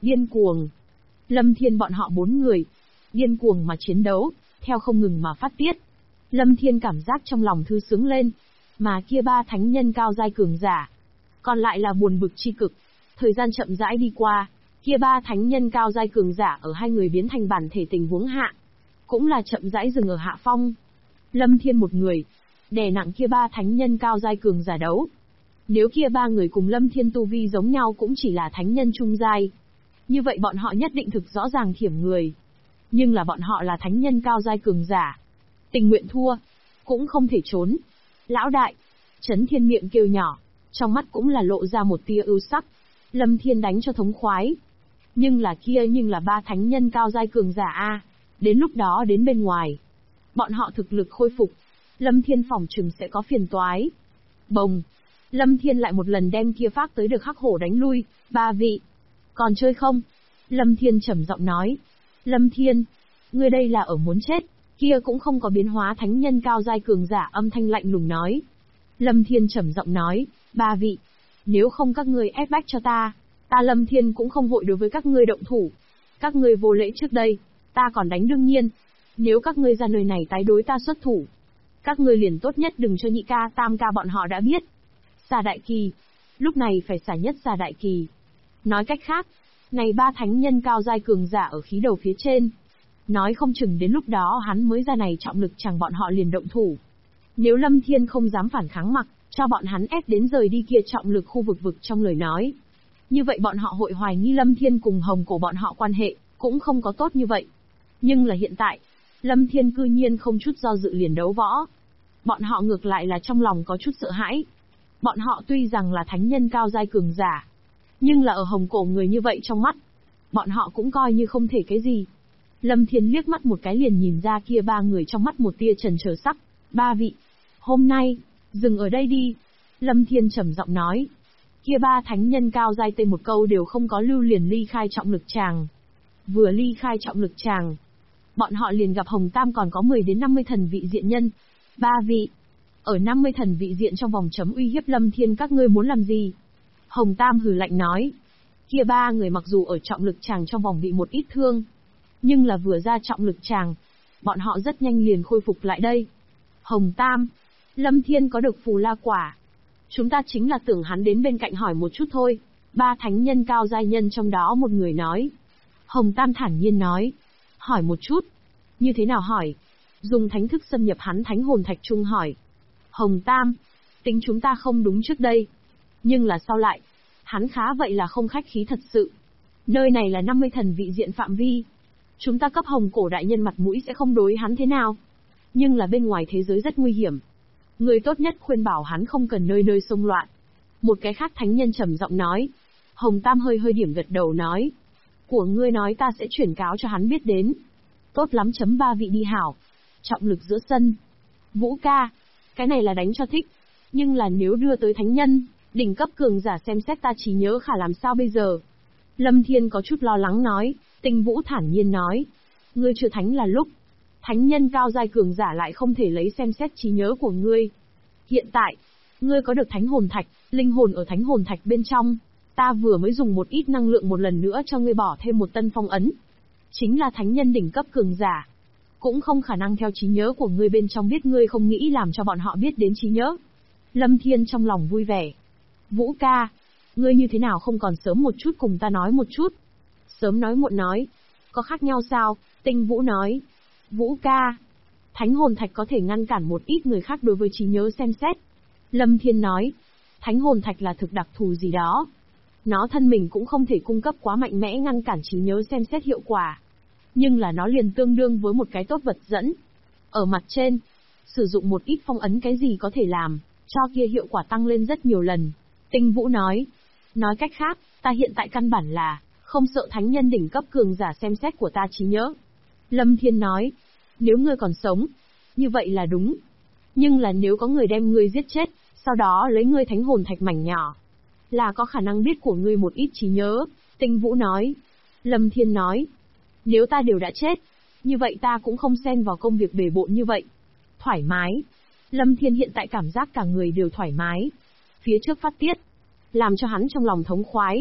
Điên cuồng. Lâm Thiên bọn họ 4 người. Điên cuồng mà chiến đấu, theo không ngừng mà phát tiết. Lâm Thiên cảm giác trong lòng thư sướng lên. Mà kia 3 thánh nhân cao giai cường giả. Còn lại là buồn bực chi cực. Thời gian chậm rãi đi qua. Kia 3 thánh nhân cao giai cường giả ở 2 người biến thành bản thể tình huống hạ. Cũng là chậm rãi dừng ở hạ phong. Lâm Thiên một người. Đè nặng kia 3 thánh nhân cao giai cường giả đấu. Nếu kia 3 người cùng Lâm Thiên tu vi giống nhau cũng chỉ là thánh nhân trung giai. Như vậy bọn họ nhất định thực rõ ràng thiểm người. Nhưng là bọn họ là thánh nhân cao giai cường giả. Tình nguyện thua. Cũng không thể trốn. Lão đại. Chấn Thiên miệng kêu nhỏ. Trong mắt cũng là lộ ra một tia ưu sắc. Lâm Thiên đánh cho thống khoái. Nhưng là 3 thánh nhân cao giai cường giả a. Đến lúc đó đến bên ngoài. Bọn họ thực lực khôi phục. Lâm Thiên phỏng chừng sẽ có phiền toái. Bồng. Lâm Thiên lại một lần đem kia phát tới được hắc hổ đánh lui. 3 vị. Còn chơi không? Lâm Thiên trầm giọng nói. Lâm Thiên. Ngươi đây là ở muốn chết. Kia cũng không có biến hóa thánh nhân cao giai cường giả âm thanh lạnh lùng nói. Lâm Thiên trầm giọng nói. 3 vị. Nếu không các ngươi ép bách cho ta Lâm Thiên cũng không vội đối với các ngươi động thủ. Các ngươi vô lễ trước đây, ta còn đánh đương nhiên. Nếu các ngươi ra nơi này tái đối ta xuất thủ, các ngươi liền tốt nhất đừng cho nhị ca tam ca bọn họ đã biết. Xà đại kỳ. Lúc này phải xả nhất xà đại kỳ. Nói cách khác, này 3 thánh nhân cao giai cường giả ở khí đầu phía trên. Nói không chừng đến lúc đó hắn mới ra này trọng lực chẳng bọn họ liền động thủ. Nếu Lâm Thiên không dám phản kháng mặc, cho bọn hắn ép đến rời đi kia trọng lực khu vực trong lời nói. Như vậy bọn họ hội hoài nghi Lâm Thiên cùng Hồng Cổ bọn họ quan hệ, cũng không có tốt như vậy. Nhưng là hiện tại, Lâm Thiên cư nhiên không chút do dự liền đấu võ. Bọn họ ngược lại là trong lòng có chút sợ hãi. Bọn họ tuy rằng là thánh nhân cao giai cường giả, nhưng là ở Hồng Cổ người như vậy trong mắt, bọn họ cũng coi như không thể cái gì. Lâm Thiên liếc mắt một cái liền nhìn ra kia 3 người trong mắt một tia trần chờ sắc. 3 vị. Hôm nay, dừng ở đây đi. Lâm Thiên trầm giọng nói. Kia 3 thánh nhân cao giai tên một câu đều không có lưu liền ly khai trọng lực tràng. Vừa ly khai trọng lực tràng, bọn họ liền gặp Hồng Tam còn có 10 đến 50 thần vị diện nhân. 3 vị. Ở 50 thần vị diện trong vòng chấm uy hiếp Lâm Thiên các ngươi muốn làm gì? Hồng Tam hừ lạnh nói. Kia 3 người mặc dù ở trọng lực tràng trong vòng bị một ít thương, nhưng là vừa ra trọng lực tràng, bọn họ rất nhanh liền khôi phục lại đây. Hồng Tam, Lâm Thiên có được phù la quả. Chúng ta chính là tưởng hắn đến bên cạnh hỏi một chút thôi. 3 thánh nhân cao giai nhân trong đó một người nói. Hồng Tam thản nhiên nói. Hỏi một chút. Như thế nào hỏi? Dùng thánh thức xâm nhập hắn thánh hồn thạch trung hỏi. Hồng Tam, tính chúng ta không đúng trước đây. Nhưng là sao lại? Hắn khá vậy là không khách khí thật sự. Nơi này là 50 thần vị diện phạm vi. Chúng ta cấp Hồng Cổ đại nhân mặt mũi sẽ không đối hắn thế nào. Nhưng là bên ngoài thế giới rất nguy hiểm. Người tốt nhất khuyên bảo hắn không cần nơi nơi xông loạn. Một cái khác thánh nhân trầm giọng nói. Hồng Tam hơi điểm gật đầu nói. Của ngươi nói ta sẽ chuyển cáo cho hắn biết đến. Tốt lắm. 3 vị đi hảo. Trọng lực giữa sân. Vũ ca. Cái này là đánh cho thích. Nhưng là nếu đưa tới thánh nhân, đỉnh cấp cường giả xem xét ta trí nhớ khả làm sao bây giờ? Lâm Thiên có chút lo lắng nói. Tinh Vũ thản nhiên nói. Ngươi chưa thánh là lúc. Thánh nhân cao giai cường giả lại không thể lấy xem xét trí nhớ của ngươi. Hiện tại, ngươi có được thánh hồn thạch, linh hồn ở thánh hồn thạch bên trong. Ta vừa mới dùng một ít năng lượng một lần nữa cho ngươi bỏ thêm một tân phong ấn. Chính là thánh nhân đỉnh cấp cường giả. Cũng không khả năng theo trí nhớ của ngươi bên trong biết ngươi không nghĩ làm cho bọn họ biết đến trí nhớ. Lâm Thiên trong lòng vui vẻ. Vũ ca, ngươi như thế nào không còn sớm một chút cùng ta nói một chút? Sớm nói muộn nói. Có khác nhau sao? Tinh Vũ nói. Vũ ca, thánh hồn thạch có thể ngăn cản một ít người khác đối với trí nhớ xem xét. Lâm Thiên nói. Thánh hồn thạch là thực đặc thù gì đó. Nó thân mình cũng không thể cung cấp quá mạnh mẽ ngăn cản trí nhớ xem xét hiệu quả. Nhưng là nó liền tương đương với một cái tốt vật dẫn. Ở mặt trên, sử dụng một ít phong ấn cái gì có thể làm, cho kia hiệu quả tăng lên rất nhiều lần. Tinh Vũ nói. Nói cách khác, ta hiện tại căn bản là không sợ thánh nhân đỉnh cấp cường giả xem xét của ta trí nhớ. Lâm Thiên nói. Nếu ngươi còn sống, như vậy là đúng. Nhưng là nếu có người đem ngươi giết chết, sau đó lấy ngươi thánh hồn thạch mảnh nhỏ, là có khả năng biết của ngươi một ít trí nhớ. Tinh Vũ nói. Lâm Thiên nói. Nếu ta đều đã chết, như vậy ta cũng không xen vào công việc bề bộn như vậy. Thoải mái. Lâm Thiên hiện tại cảm giác cả người đều thoải mái. Phía trước phát tiết, làm cho hắn trong lòng thống khoái.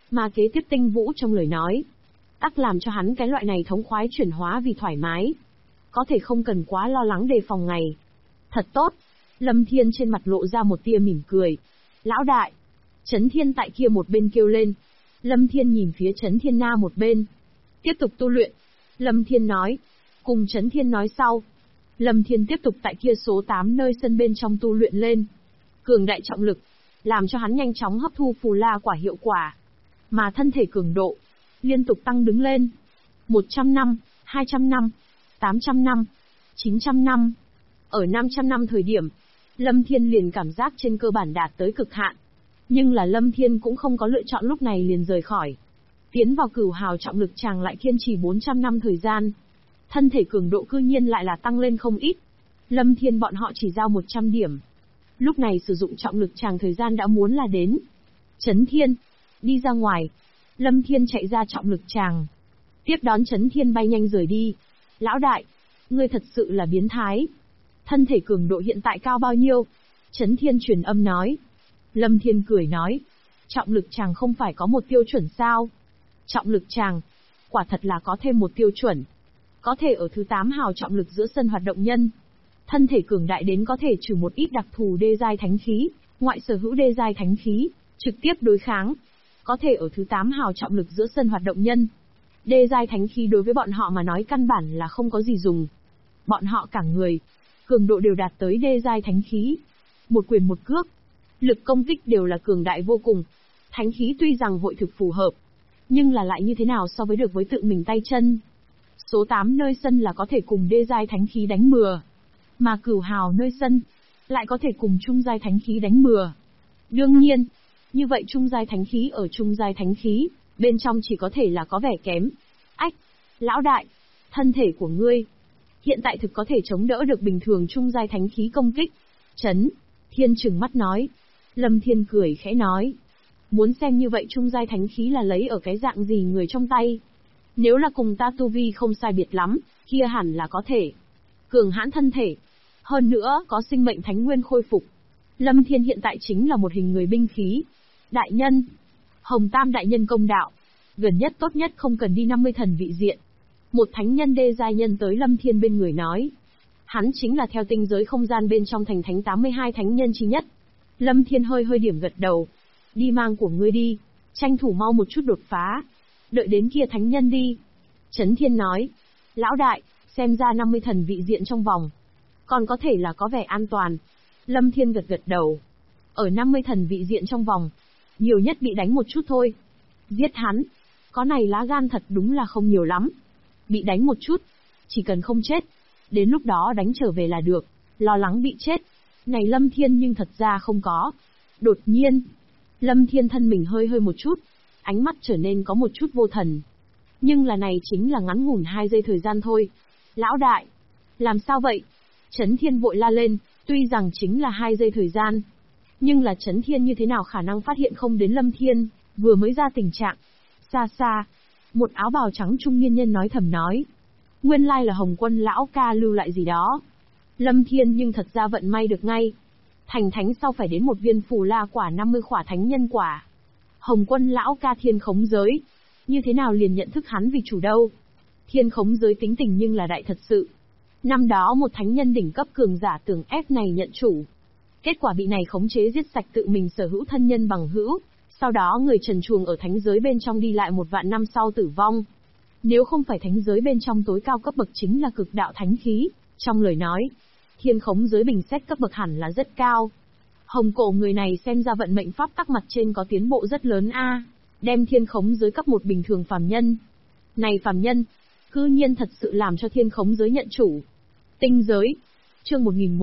Mà kế tiếp Tinh Vũ trong lời nói, tắc làm cho hắn cái loại này thống khoái chuyển hóa vì thoải mái. Có thể không cần quá lo lắng đề phòng ngày. Thật tốt. Lâm Thiên trên mặt lộ ra một tia mỉm cười. Lão đại. Chấn Thiên tại kia một bên kêu lên. Lâm Thiên nhìn phía Chấn Thiên Na một bên. Tiếp tục tu luyện. Lâm Thiên nói. Cùng Chấn Thiên nói sau. Lâm Thiên tiếp tục tại kia số 8 nơi sân bên trong tu luyện lên. Cường đại trọng lực, làm cho hắn nhanh chóng hấp thu phù la quả hiệu quả. Mà thân thể cường độ, liên tục tăng đứng lên. 100 năm, 200 năm, 800 năm, 900 năm. Ở 500 năm thời điểm, Lâm Thiên liền cảm giác trên cơ bản đạt tới cực hạn. Nhưng là Lâm Thiên cũng không có lựa chọn lúc này liền rời khỏi. Tiến vào cửu hào trọng lực chàng lại kiên trì 400 năm thời gian. Thân thể cường độ cư nhiên lại là tăng lên không ít. Lâm Thiên bọn họ chỉ giao 100 điểm. Lúc này sử dụng trọng lực chàng thời gian đã muốn là đến. Chấn Thiên, đi ra ngoài. Lâm Thiên chạy ra trọng lực chàng. Tiếp đón Chấn Thiên bay nhanh rời đi. Lão đại, ngươi thật sự là biến thái. Thân thể cường độ hiện tại cao bao nhiêu? Chấn Thiên truyền âm nói. Lâm Thiên cười nói. Trọng lực chàng không phải có một tiêu chuẩn sao? Trọng lực chàng, quả thật là có thêm một tiêu chuẩn. Có thể ở thứ 8 hào trọng lực giữa sân hoạt động nhân. Thân thể cường đại đến có thể trừ một ít đặc thù đê giai thánh khí, ngoại sở hữu đê giai thánh khí, trực tiếp đối kháng. Có thể ở thứ 8 hào trọng lực giữa sân hoạt động nhân. Đê giai thánh khí đối với bọn họ mà nói căn bản là không có gì dùng. Bọn họ cả người, cường độ đều đạt tới đê giai thánh khí. Một quyền một cước, lực công kích đều là cường đại vô cùng. Thánh khí tuy rằng hội thực phù hợp, nhưng là lại như thế nào so với được với tự mình tay chân. Số 8 nơi sân là có thể cùng đê giai thánh khí đánh bừa. Mà cửu hào nơi sân, lại có thể cùng trung giai thánh khí đánh bừa. Đương nhiên, như vậy trung giai thánh khí ở trung giai thánh khí, bên trong chỉ có thể là có vẻ kém. Ách, lão đại, thân thể của ngươi, hiện tại thực có thể chống đỡ được bình thường trung giai thánh khí công kích. Chấn Thiên trừng mắt nói. Lâm Thiên cười khẽ nói. Muốn xem như vậy trung giai thánh khí là lấy ở cái dạng gì người trong tay. Nếu là cùng ta tu vi không sai biệt lắm, kia hẳn là có thể. Cường hãn thân thể. Hơn nữa, có sinh mệnh thánh nguyên khôi phục. Lâm Thiên hiện tại chính là một hình người binh khí. Đại nhân. Hồng Tam đại nhân công đạo. Gần nhất tốt nhất không cần đi 50 thần vị diện. Một thánh nhân đê giai nhân tới Lâm Thiên bên người nói. Hắn chính là theo tinh giới không gian bên trong thành thánh 82 thánh nhân chi nhất. Lâm Thiên hơi điểm gật đầu. Đi mang của ngươi đi. Tranh thủ mau một chút đột phá. Đợi đến kia thánh nhân đi. Chấn Thiên nói. Lão đại, xem ra 50 thần vị diện trong vòng. Còn có thể là có vẻ an toàn. Lâm Thiên gật đầu. Ở 50 thần vị diện trong vòng, nhiều nhất bị đánh một chút thôi. Giết hắn. Có này lá gan thật đúng là không nhiều lắm. Bị đánh một chút, chỉ cần không chết. Đến lúc đó đánh trở về là được. Lo lắng bị chết. Này Lâm Thiên nhưng thật ra không có. Đột nhiên, Lâm Thiên thân mình hơi một chút. Ánh mắt trở nên có một chút vô thần. Nhưng là này chính là ngắn ngủn 2 giây thời gian thôi. Lão đại, làm sao vậy? Chấn Thiên vội la lên, tuy rằng chính là 2 giây thời gian. Nhưng là Chấn Thiên như thế nào khả năng phát hiện không đến Lâm Thiên, vừa mới ra tình trạng. Xa xa, một áo bào trắng trung niên nhân nói thầm nói. Nguyên lai là Hồng Quân lão ca lưu lại gì đó. Lâm Thiên nhưng thật ra vận may được ngay. Thành thánh sau phải đến một viên phù la quả 50 khỏa thánh nhân quả. Hồng Quân lão ca thiên khống giới. Như thế nào liền nhận thức hắn vì chủ đâu. Thiên khống giới tính tình nhưng là đại thật sự. Năm đó một thánh nhân đỉnh cấp cường giả tưởng ép này nhận chủ. Kết quả bị này khống chế giết sạch tự mình sở hữu thân nhân bằng hữu. Sau đó người trần truồng ở thánh giới bên trong đi lại 1 vạn năm sau tử vong. Nếu không phải thánh giới bên trong tối cao cấp bậc chính là cực đạo thánh khí, trong lời nói, thiên khống giới bình xét cấp bậc hẳn là rất cao. Hồng cổ người này xem ra vận mệnh pháp tắc mặt trên có tiến bộ rất lớn a, đem thiên khống giới cấp một bình thường phàm nhân. Này phàm nhân, cư nhiên thật sự làm cho thiên khống giới nhận chủ. Tinh giới, chương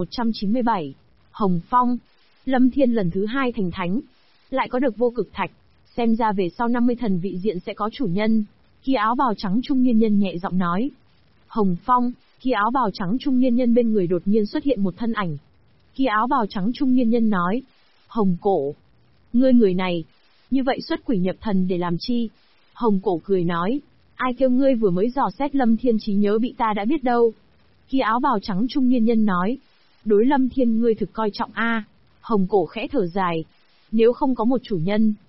1197, Hồng Phong, Lâm Thiên lần thứ 2 thành thánh, lại có được vô cực thạch, xem ra về sau 50 thần vị diện sẽ có chủ nhân. Kia áo bào trắng trung niên nhân nhẹ giọng nói. Hồng Phong, kia áo bào trắng trung niên nhân bên người đột nhiên xuất hiện một thân ảnh. Kia áo bào trắng trung niên nhân nói. Hồng cổ, ngươi người này, như vậy xuất quỷ nhập thần để làm chi? Hồng cổ cười nói. Ai kêu ngươi vừa mới dò xét Lâm Thiên trí nhớ bị ta đã biết đâu. Kia áo bào trắng trung niên nhân nói. Đối Lâm Thiên ngươi thực coi trọng a. Hồng cổ khẽ thở dài. Nếu không có một chủ nhân,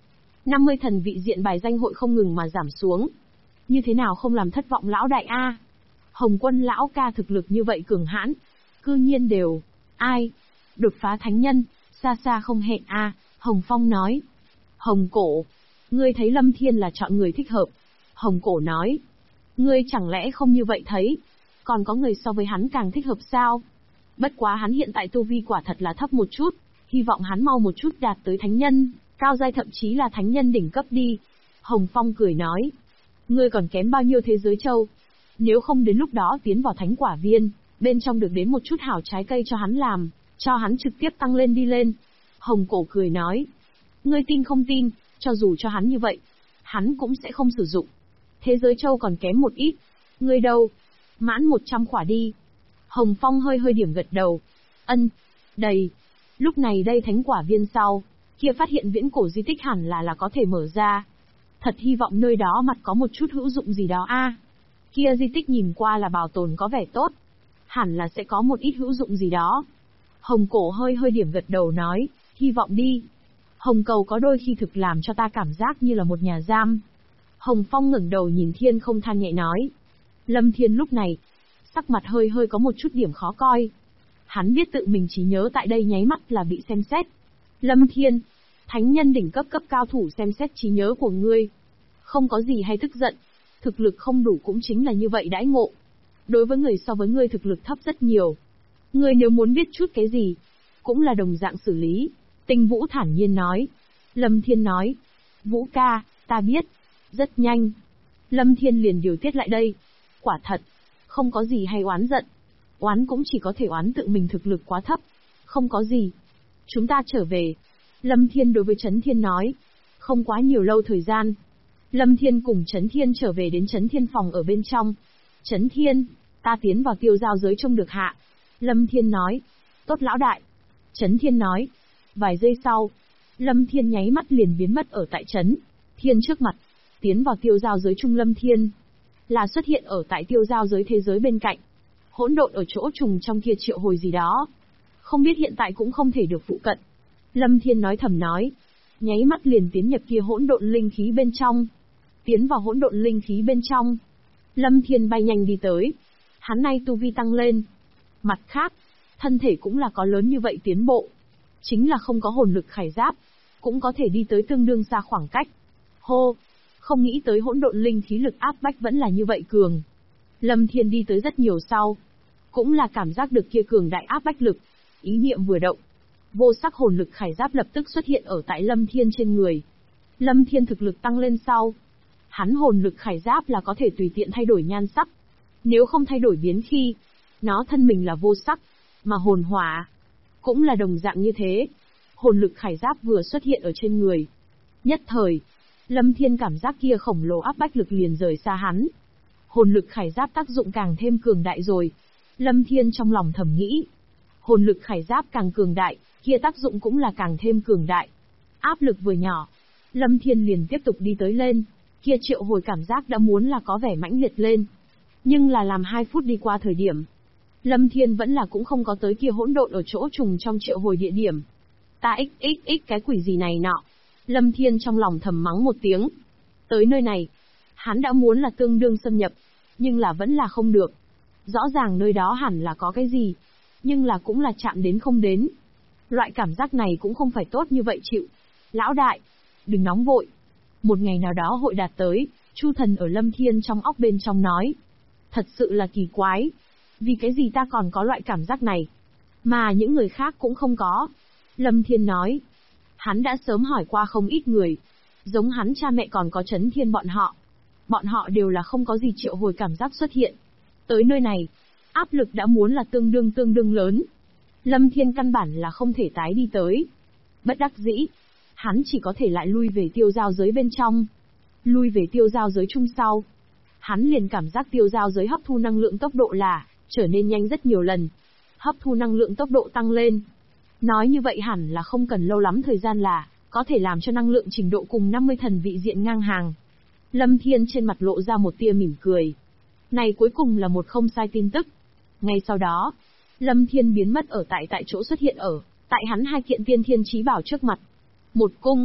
50 thần vị diện bài danh hội không ngừng mà giảm xuống. Như thế nào không làm thất vọng lão đại a? Hồng Quân lão ca thực lực như vậy cường hãn, cư nhiên đều, ai? Đột phá thánh nhân, xa xa không hẹn a. Hồng Phong nói. Hồng Cổ, ngươi thấy Lâm Thiên là chọn người thích hợp. Hồng Cổ nói. Ngươi chẳng lẽ không như vậy thấy? Còn có người so với hắn càng thích hợp sao? Bất quá hắn hiện tại tu vi quả thật là thấp một chút, hy vọng hắn mau một chút đạt tới thánh nhân, cao giai thậm chí là thánh nhân đỉnh cấp đi. Hồng Phong cười nói. Ngươi còn kém bao nhiêu thế giới châu? Nếu không đến lúc đó tiến vào thánh quả viên, bên trong được đến một chút hảo trái cây cho hắn làm, cho hắn trực tiếp tăng lên đi lên. Hồng Cổ cười nói. Ngươi tin không tin, cho dù cho hắn như vậy, hắn cũng sẽ không sử dụng. Thế giới châu còn kém một ít. Ngươi đâu? Mãn 100 quả đi. Hồng Phong hơi hơi điểm gật đầu. Ân, đầy. Lúc này đây thánh quả viên sau, kia phát hiện viễn cổ di tích hẳn là có thể mở ra. Thật hy vọng nơi đó mặt có một chút hữu dụng gì đó a. Kia di tích nhìn qua là bảo tồn có vẻ tốt. Hẳn là sẽ có một ít hữu dụng gì đó. Hồng Cổ hơi hơi điểm gật đầu nói, hy vọng đi. Hồng Cầu có đôi khi thực làm cho ta cảm giác như là một nhà giam. Hồng Phong ngẩng đầu nhìn thiên không than nhẹ nói. Lâm Thiên lúc này, sắc mặt hơi hơi có một chút điểm khó coi. Hắn biết tự mình chỉ nhớ tại đây nháy mắt là bị xem xét. Lâm Thiên, thánh nhân đỉnh cấp cao thủ xem xét trí nhớ của ngươi. Không có gì hay tức giận, thực lực không đủ cũng chính là như vậy đãi ngộ. Đối với người so với ngươi thực lực thấp rất nhiều. Ngươi nếu muốn biết chút cái gì, cũng là đồng dạng xử lý. Tinh Vũ thản nhiên nói. Lâm Thiên nói. Vũ ca, ta biết. Rất nhanh. Lâm Thiên liền điều tiết lại đây. Quả thật, không có gì hay oán giận. Oán cũng chỉ có thể oán tự mình thực lực quá thấp. Không có gì. Chúng ta trở về. Lâm Thiên đối với Chấn Thiên nói. Không quá nhiều lâu thời gian. Lâm Thiên cùng Chấn Thiên trở về đến Chấn Thiên phòng ở bên trong. Chấn Thiên, ta tiến vào tiêu giao giới trông được hạ. Lâm Thiên nói. Tốt lão đại. Chấn Thiên nói. Vài giây sau, Lâm Thiên nháy mắt liền biến mất ở tại Chấn Thiên trước mặt. Tiến vào tiêu giao giới trung Lâm Thiên là xuất hiện ở tại tiêu giao giới thế giới bên cạnh. Hỗn độn ở chỗ trùng trong kia triệu hồi gì đó. Không biết hiện tại cũng không thể được phụ cận. Lâm Thiên nói thầm nói. Nháy mắt liền tiến nhập kia hỗn độn linh khí bên trong. Tiến vào hỗn độn linh khí bên trong. Lâm Thiên bay nhanh đi tới. Hắn nay tu vi tăng lên. Mặt khác, thân thể cũng là có lớn như vậy tiến bộ. Chính là không có hồn lực khải giáp, cũng có thể đi tới tương đương xa khoảng cách. Hô! Không nghĩ tới hỗn độn linh khí lực áp bách vẫn là như vậy cường. Lâm Thiên đi tới rất nhiều sau. Cũng là cảm giác được kia cường đại áp bách lực. Ý niệm vừa động. Vô sắc hồn lực khải giáp lập tức xuất hiện ở tại Lâm Thiên trên người. Lâm Thiên thực lực tăng lên sau. Hắn hồn lực khải giáp là có thể tùy tiện thay đổi nhan sắc. Nếu không thay đổi biến khi, nó thân mình là vô sắc, mà hồn hỏa cũng là đồng dạng như thế. Hồn lực khải giáp vừa xuất hiện ở trên người. Nhất thời, Lâm Thiên cảm giác kia khổng lồ áp bách lực liền rời xa hắn. Hồn lực khải giáp tác dụng càng thêm cường đại rồi. Lâm Thiên trong lòng thầm nghĩ. Hồn lực khải giáp càng cường đại, kia tác dụng cũng là càng thêm cường đại. Áp lực vừa nhỏ, Lâm Thiên liền tiếp tục đi tới lên. Kia triệu hồi cảm giác đã muốn là có vẻ mãnh liệt lên. Nhưng là làm 2 phút đi qua thời điểm, Lâm Thiên vẫn là cũng không có tới kia hỗn độn ở chỗ trùng trong triệu hồi địa điểm. Ta xxx cái quỷ gì này nọ. Lâm Thiên trong lòng thầm mắng một tiếng. Tới nơi này, hắn đã muốn là tương đương xâm nhập, nhưng là vẫn là không được. Rõ ràng nơi đó hẳn là có cái gì, nhưng là cũng là chạm đến không đến. Loại cảm giác này cũng không phải tốt như vậy chịu. Lão đại, đừng nóng vội. Một ngày nào đó hội đạt tới, Chu Thần ở Lâm Thiên trong óc bên trong nói. Thật sự là kỳ quái. Vì cái gì ta còn có loại cảm giác này, mà những người khác cũng không có. Lâm Thiên nói. Hắn đã sớm hỏi qua không ít người. Giống hắn cha mẹ còn có Chấn Thiên bọn họ. Bọn họ đều là không có gì triệu hồi cảm giác xuất hiện. Tới nơi này, áp lực đã muốn là tương đương lớn. Lâm Thiên căn bản là không thể tái đi tới. Bất đắc dĩ, hắn chỉ có thể lại lui về tiêu giao giới bên trong. Lui về tiêu giao giới chung sau. Hắn liền cảm giác tiêu giao giới hấp thu năng lượng tốc độ là trở nên nhanh rất nhiều lần. Hấp thu năng lượng tốc độ tăng lên. Nói như vậy hẳn là không cần lâu lắm thời gian là có thể làm cho năng lượng trình độ cùng 50 thần vị diện ngang hàng. Lâm Thiên trên mặt lộ ra một tia mỉm cười. Này cuối cùng là một không sai tin tức. Ngay sau đó, Lâm Thiên biến mất ở tại chỗ xuất hiện ở tại hắn 2 kiện tiên thiên chí bảo trước mặt. Một cung,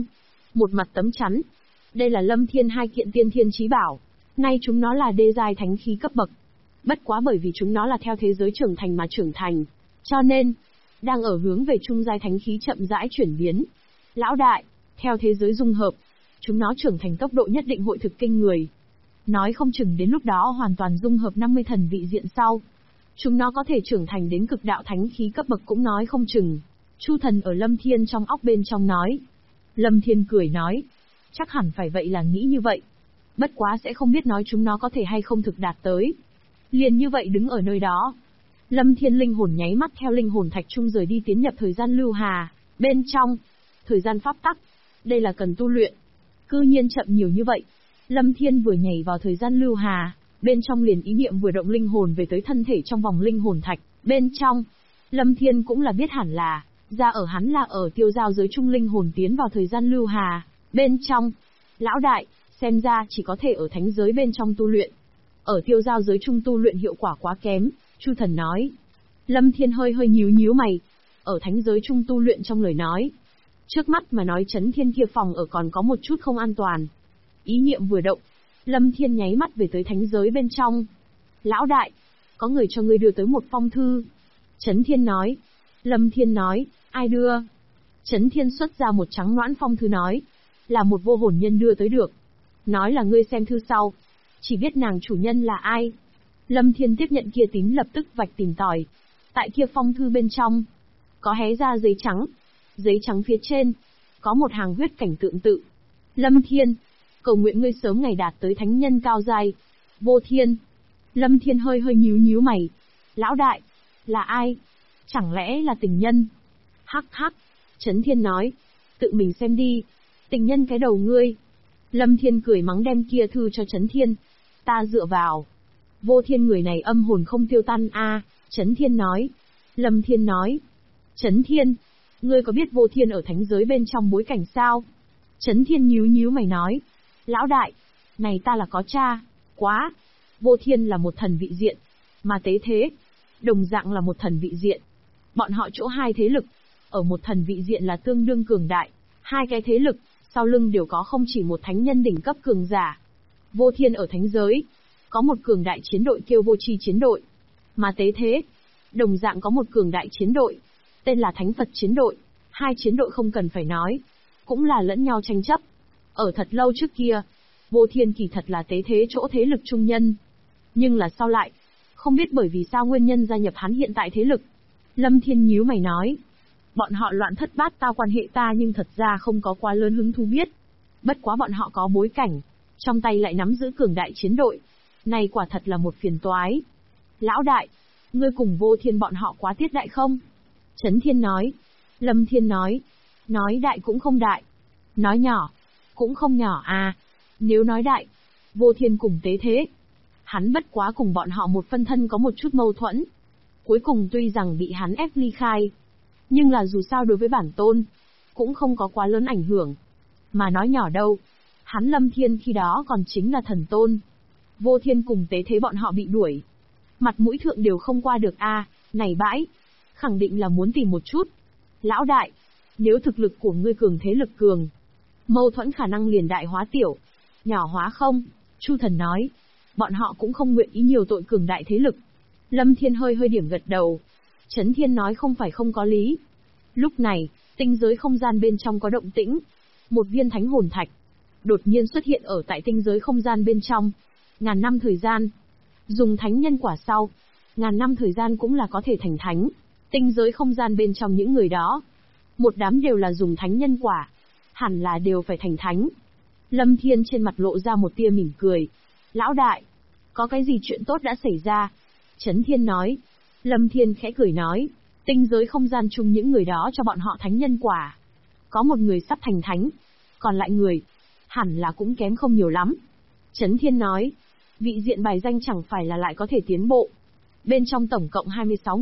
một mặt tấm chắn. Đây là Lâm Thiên hai kiện tiên thiên chí bảo. Nay chúng nó là đê giai thánh khí cấp bậc. Bất quá bởi vì chúng nó là theo thế giới trưởng thành mà trưởng thành. Cho nên, đang ở hướng về trung giai thánh khí chậm rãi chuyển biến. Lão đại, theo thế giới dung hợp, chúng nó trưởng thành tốc độ nhất định hội thực kinh người. Nói không chừng đến lúc đó hoàn toàn dung hợp 50 thần vị diện sau. Chúng nó có thể trưởng thành đến cực đạo thánh khí cấp bậc cũng nói không chừng. Chu Thần ở Lâm Thiên trong óc bên trong nói. Lâm Thiên cười nói. Chắc hẳn phải vậy là nghĩ như vậy. Bất quá sẽ không biết nói chúng nó có thể hay không thực đạt tới. Liền như vậy đứng ở nơi đó. Lâm Thiên linh hồn nháy mắt theo linh hồn thạch trung rời đi tiến nhập thời gian lưu hà. Bên trong, thời gian pháp tắc. Đây là cần tu luyện. Cư nhiên chậm nhiều như vậy. Lâm Thiên vừa nhảy vào thời gian lưu hà, bên trong liền ý niệm vừa động linh hồn về tới thân thể trong vòng linh hồn thạch. Bên trong, Lâm Thiên cũng là biết hẳn là, ra ở hắn là ở tiêu giao giới trung linh hồn tiến vào thời gian lưu hà. Bên trong, lão đại, xem ra chỉ có thể ở thánh giới bên trong tu luyện. Ở tiêu giao giới trung tu luyện hiệu quả quá kém, Chu Thần nói. Lâm Thiên hơi nhíu mày. Ở thánh giới trung tu luyện trong lời nói. Trước mắt mà nói Chấn Thiên kia phòng ở còn có một chút không an toàn. Ý niệm vừa động, Lâm Thiên nháy mắt về tới thánh giới bên trong. Lão đại, có người cho ngươi đưa tới một phong thư. Chấn Thiên nói. Lâm Thiên nói, ai đưa? Chấn Thiên xuất ra một trắng noãn phong thư nói. Là một vô hồn nhân đưa tới được. Nói là ngươi xem thư sau. Chỉ biết nàng chủ nhân là ai. Lâm Thiên tiếp nhận kia tín lập tức vạch tìm tòi. Tại kia phong thư bên trong, có hé ra giấy trắng. Giấy trắng phía trên, có một hàng huyết cảnh tượng tự. Lâm Thiên, cầu nguyện ngươi sớm ngày đạt tới thánh nhân cao giai. Vô Thiên. Lâm Thiên hơi nhíu mày. Lão đại, là ai? Chẳng lẽ là tình nhân? Hắc hắc. Chấn Thiên nói, tự mình xem đi. Tình nhân cái đầu ngươi. Lâm Thiên cười mắng đem kia thư cho Chấn Thiên. Ta dựa vào. Vô Thiên người này âm hồn không tiêu tan a. Chấn Thiên nói. Lâm Thiên nói. Chấn Thiên, ngươi có biết Vô Thiên ở thánh giới bên trong bối cảnh sao? Chấn Thiên nhíu mày nói. Lão đại, này ta là có cha. Quá. Vô Thiên là một thần vị diện. Mà Tế Thế, đồng dạng là một thần vị diện. Bọn họ chỗ hai thế lực, ở một thần vị diện là tương đương cường đại. Hai cái thế lực, sau lưng đều có không chỉ một thánh nhân đỉnh cấp cường giả. Vô Thiên ở thánh giới, có một cường đại chiến đội kêu Vô Tri chiến đội. Mà Tế Thế, đồng dạng có một cường đại chiến đội, tên là Thánh Phật chiến đội. Hai chiến đội không cần phải nói, cũng là lẫn nhau tranh chấp. Ở thật lâu trước kia, Vô Thiên kỳ thật là Tế Thế chỗ thế lực trung nhân. Nhưng là sau lại, không biết bởi vì sao nguyên nhân gia nhập hắn hiện tại thế lực. Lâm Thiên nhíu mày nói. Bọn họ loạn thất bát tao quan hệ ta nhưng thật ra không có quá lớn hứng thú biết. Bất quá bọn họ có bối cảnh, trong tay lại nắm giữ cường đại chiến đội. Này quả thật là một phiền toái. Lão đại, ngươi cùng Vô Thiên bọn họ quá tiết đại không? Chấn Thiên nói. Lâm Thiên nói. Nói đại cũng không đại. Nói nhỏ, cũng không nhỏ à. Nếu nói đại, Vô Thiên cùng Tế Thế. Hắn bất quá cùng bọn họ một phân thân có một chút mâu thuẫn. Cuối cùng tuy rằng bị hắn ép ly khai, nhưng là dù sao đối với bản tôn, cũng không có quá lớn ảnh hưởng. Mà nói nhỏ đâu, hắn Lâm Thiên khi đó còn chính là thần tôn. Vô Thiên cùng Tế Thế bọn họ bị đuổi. Mặt mũi thượng đều không qua được a, này bãi. Khẳng định là muốn tìm một chút. Lão đại, nếu thực lực của ngươi cường thế lực cường, mâu thuẫn khả năng liền đại hóa tiểu. Nhỏ hóa không? Chu Thần nói. Bọn họ cũng không nguyện ý nhiều tội cường đại thế lực. Lâm Thiên hơi điểm gật đầu. Chấn Thiên nói không phải không có lý. Lúc này, tinh giới không gian bên trong có động tĩnh. Một viên thánh hồn thạch đột nhiên xuất hiện ở tại tinh giới không gian bên trong. Ngàn năm thời gian, dùng thánh nhân quả sau, ngàn năm thời gian cũng là có thể thành thánh. Tinh giới không gian bên trong những người đó, một đám đều là dùng thánh nhân quả, hẳn là đều phải thành thánh. Lâm Thiên trên mặt lộ ra một tia mỉm cười. Lão đại, có cái gì chuyện tốt đã xảy ra? Chấn Thiên nói. Lâm Thiên khẽ cười nói, tinh giới không gian chung những người đó cho bọn họ thánh nhân quả. Có một người sắp thành thánh, còn lại người, hẳn là cũng kém không nhiều lắm. Chấn Thiên nói, vị diện bài danh chẳng phải là lại có thể tiến bộ. Bên trong tổng cộng 26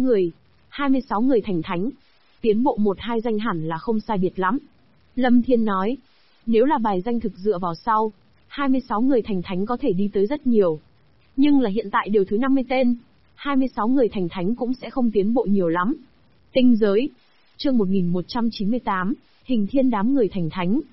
người thành thánh. Tiến bộ 1-2 danh hẳn là không sai biệt lắm. Lâm Thiên nói, nếu là bài danh thực dựa vào sau, 26 người thành thánh có thể đi tới rất nhiều. Nhưng là hiện tại đều thứ 50 tên, 26 người thành thánh cũng sẽ không tiến bộ nhiều lắm. Tinh giới, chương 1198, hình thiên đám người thành thánh.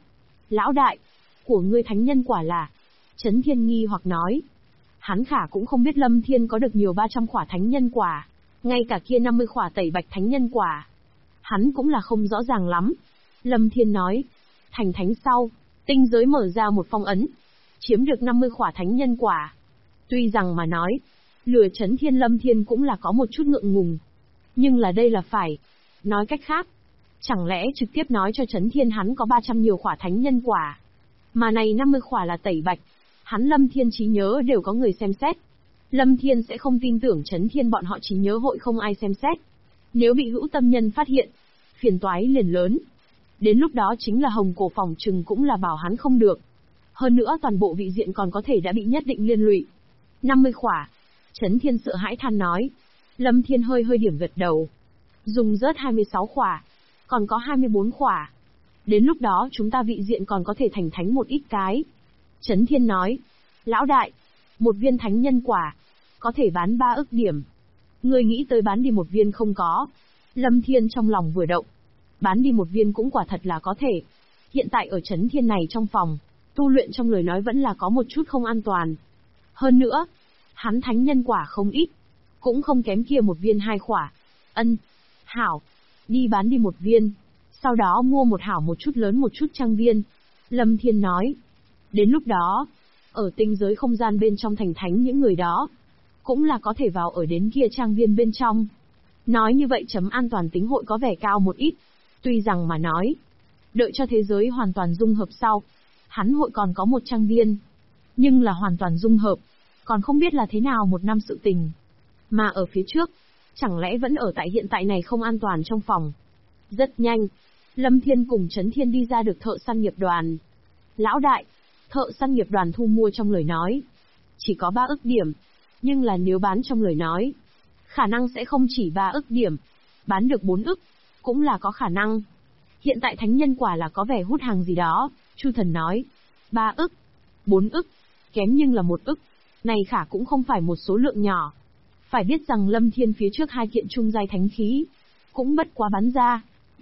Lão đại, của ngươi thánh nhân quả là? Chấn Thiên nghi hoặc nói. Hắn khả cũng không biết Lâm Thiên có được nhiều 300 khỏa thánh nhân quả, ngay cả kia 50 khỏa tẩy bạch thánh nhân quả. Hắn cũng là không rõ ràng lắm. Lâm Thiên nói, thành thánh sau, tinh giới mở ra một phong ấn, chiếm được 50 khỏa thánh nhân quả. Tuy rằng mà nói, lừa Chấn Thiên Lâm Thiên cũng là có một chút ngượng ngùng. Nhưng là đây là phải. Nói cách khác, chẳng lẽ trực tiếp nói cho Chấn Thiên hắn có 300 nhiều khỏa thánh nhân quả. Mà này 50 khỏa là tẩy bạch. Hắn Lâm Thiên trí nhớ đều có người xem xét. Lâm Thiên sẽ không tin tưởng Chấn Thiên bọn họ trí nhớ hội không ai xem xét. Nếu bị hữu tâm nhân phát hiện, phiền toái liền lớn. Đến lúc đó chính là Hồng Cổ phòng trừng cũng là bảo hắn không được. Hơn nữa toàn bộ vị diện còn có thể đã bị nhất định liên lụy. 50 khỏa. Chấn Thiên sợ hãi than nói. Lâm Thiên hơi điểm gật đầu. Dùng rớt 26 khỏa. Còn có 24 khỏa. Đến lúc đó chúng ta vị diện còn có thể thành thánh một ít cái. Chấn Thiên nói. Lão đại, một viên thánh nhân quả, có thể bán 3 ức điểm. Ngươi nghĩ tới bán đi một viên không có. Lâm Thiên trong lòng vừa động. Bán đi một viên cũng quả thật là có thể. Hiện tại ở Chấn Thiên này trong phòng, tu luyện trong lời nói vẫn là có một chút không an toàn. Hơn nữa, hắn thánh nhân quả không ít, cũng không kém kia một viên 2 khỏa. Ân, hảo, đi bán đi một viên, sau đó mua một hảo một chút lớn một chút trang viên. Lâm Thiên nói, đến lúc đó, ở tinh giới không gian bên trong thành thánh những người đó, cũng là có thể vào ở đến kia trang viên bên trong. Nói như vậy chấm an toàn tính hội có vẻ cao một ít. Tuy rằng mà nói, đợi cho thế giới hoàn toàn dung hợp sau, hắn hội còn có một trang viên. Nhưng là hoàn toàn dung hợp, còn không biết là thế nào một năm sự tình. Mà ở phía trước, chẳng lẽ vẫn ở tại hiện tại này không an toàn trong phòng. Rất nhanh, Lâm Thiên cùng Chấn Thiên đi ra được thợ săn nghiệp đoàn. Lão đại, thợ săn nghiệp đoàn thu mua trong lời nói, chỉ có 3 ức điểm. Nhưng là nếu bán trong lời nói, khả năng sẽ không chỉ 3 ức điểm, bán được 4 ức, cũng là có khả năng. Hiện tại thánh nhân quả là có vẻ hút hàng gì đó, Chu Thần nói. 3 ức, 4 ức, kém nhưng là 1 ức, này khả cũng không phải một số lượng nhỏ. Phải biết rằng Lâm Thiên phía trước 2 kiện trung giai thánh khí, cũng bất quá bán ra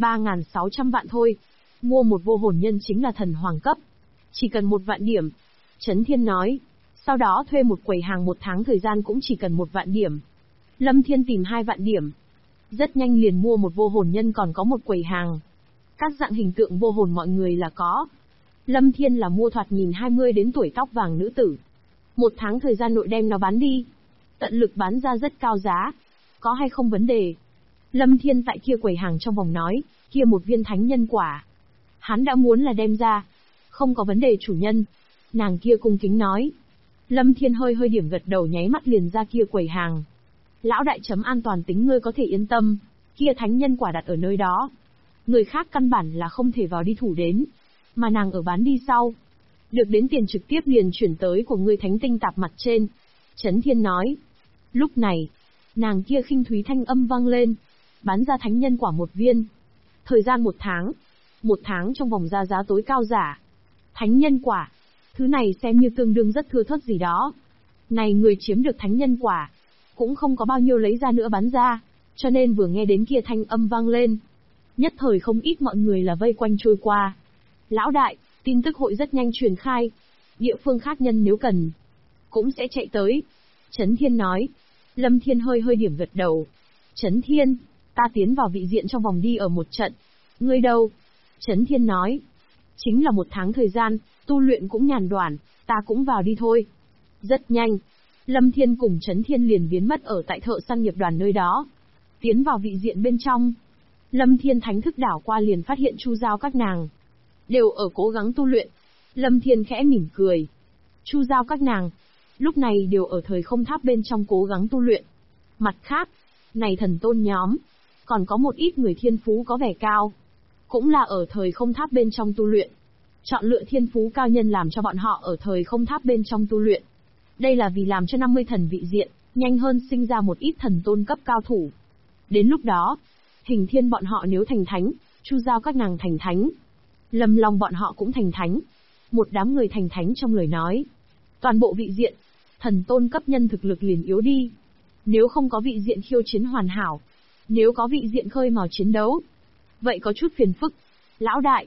3.600 vạn thôi. Mua một vô hồn nhân chính là thần hoàng cấp, chỉ cần 1 vạn điểm. Chấn Thiên nói, sau đó thuê một quầy hàng 1 tháng thời gian cũng chỉ cần 1 vạn điểm. Lâm Thiên tìm 2 vạn điểm. Rất nhanh liền mua một vô hồn nhân còn có một quầy hàng. Các dạng hình tượng vô hồn mọi người là có. Lâm Thiên là mua thoạt nhìn 20 đến tuổi tóc vàng nữ tử. 1 tháng thời gian nội đem nó bán đi. Tận lực bán ra rất cao giá. Có hay không vấn đề. Lâm Thiên tại kia quầy hàng trong vòng nói, kia một viên thánh nhân quả. Hắn đã muốn là đem ra. Không có vấn đề chủ nhân. Nàng kia cung kính nói. Lâm Thiên hơi điểm gật đầu nháy mắt liền ra kia quầy hàng. Lão đại chấm an toàn tính ngươi có thể yên tâm. Kia thánh nhân quả đặt ở nơi đó. Người khác căn bản là không thể vào đi thủ đến. Mà nàng ở bán đi sau. Được đến tiền trực tiếp liền chuyển tới của ngươi thánh tinh tạp mặt trên. Chấn Thiên nói. Lúc này, nàng kia khinh thúy thanh âm vang lên. Bán ra thánh nhân quả 1 viên. Thời gian 1 tháng. 1 tháng trong vòng ra giá tối cao giả. Thánh nhân quả. Thứ này xem như tương đương rất thưa thớt gì đó. Này người chiếm được thánh nhân quả, cũng không có bao nhiêu lấy ra nữa bán ra. Cho nên vừa nghe đến kia thanh âm vang lên, nhất thời không ít mọi người là vây quanh trôi qua. Lão đại, tin tức hội rất nhanh truyền khai. Địa phương khác nhân nếu cần, cũng sẽ chạy tới. Chấn Thiên nói. Lâm Thiên hơi điểm gật đầu. Chấn Thiên, ta tiến vào vị diện trong vòng đi ở một trận. Ngươi đâu? Chấn Thiên nói. Chính là 1 tháng thời gian, tu luyện cũng nhàn đoản, ta cũng vào đi thôi. Rất nhanh, Lâm Thiên cùng Chấn Thiên liền biến mất ở tại thợ săn nghiệp đoàn nơi đó. Tiến vào vị diện bên trong, Lâm Thiên thánh thức đảo qua liền phát hiện Chu Giao các nàng đều ở cố gắng tu luyện. Lâm Thiên khẽ mỉm cười. Chu Giao các nàng lúc này đều ở thời không tháp bên trong cố gắng tu luyện. Mặt khác, này thần tôn nhóm, còn có một ít người thiên phú có vẻ cao, cũng là ở thời không tháp bên trong tu luyện. Chọn lựa thiên phú cao nhân làm cho bọn họ ở thời không tháp bên trong tu luyện. Đây là vì làm cho 50 thần vị diện, nhanh hơn sinh ra một ít thần tôn cấp cao thủ. Đến lúc đó, Hình Thiên bọn họ nếu thành thánh, Chu Giao các nàng thành thánh, Lâm Long bọn họ cũng thành thánh. Một đám người thành thánh trong lời nói. Toàn bộ vị diện, thần tôn cấp nhân thực lực liền yếu đi. Nếu không có vị diện khiêu chiến hoàn hảo, nếu có vị diện khơi mào chiến đấu, vậy có chút phiền phức. Lão đại,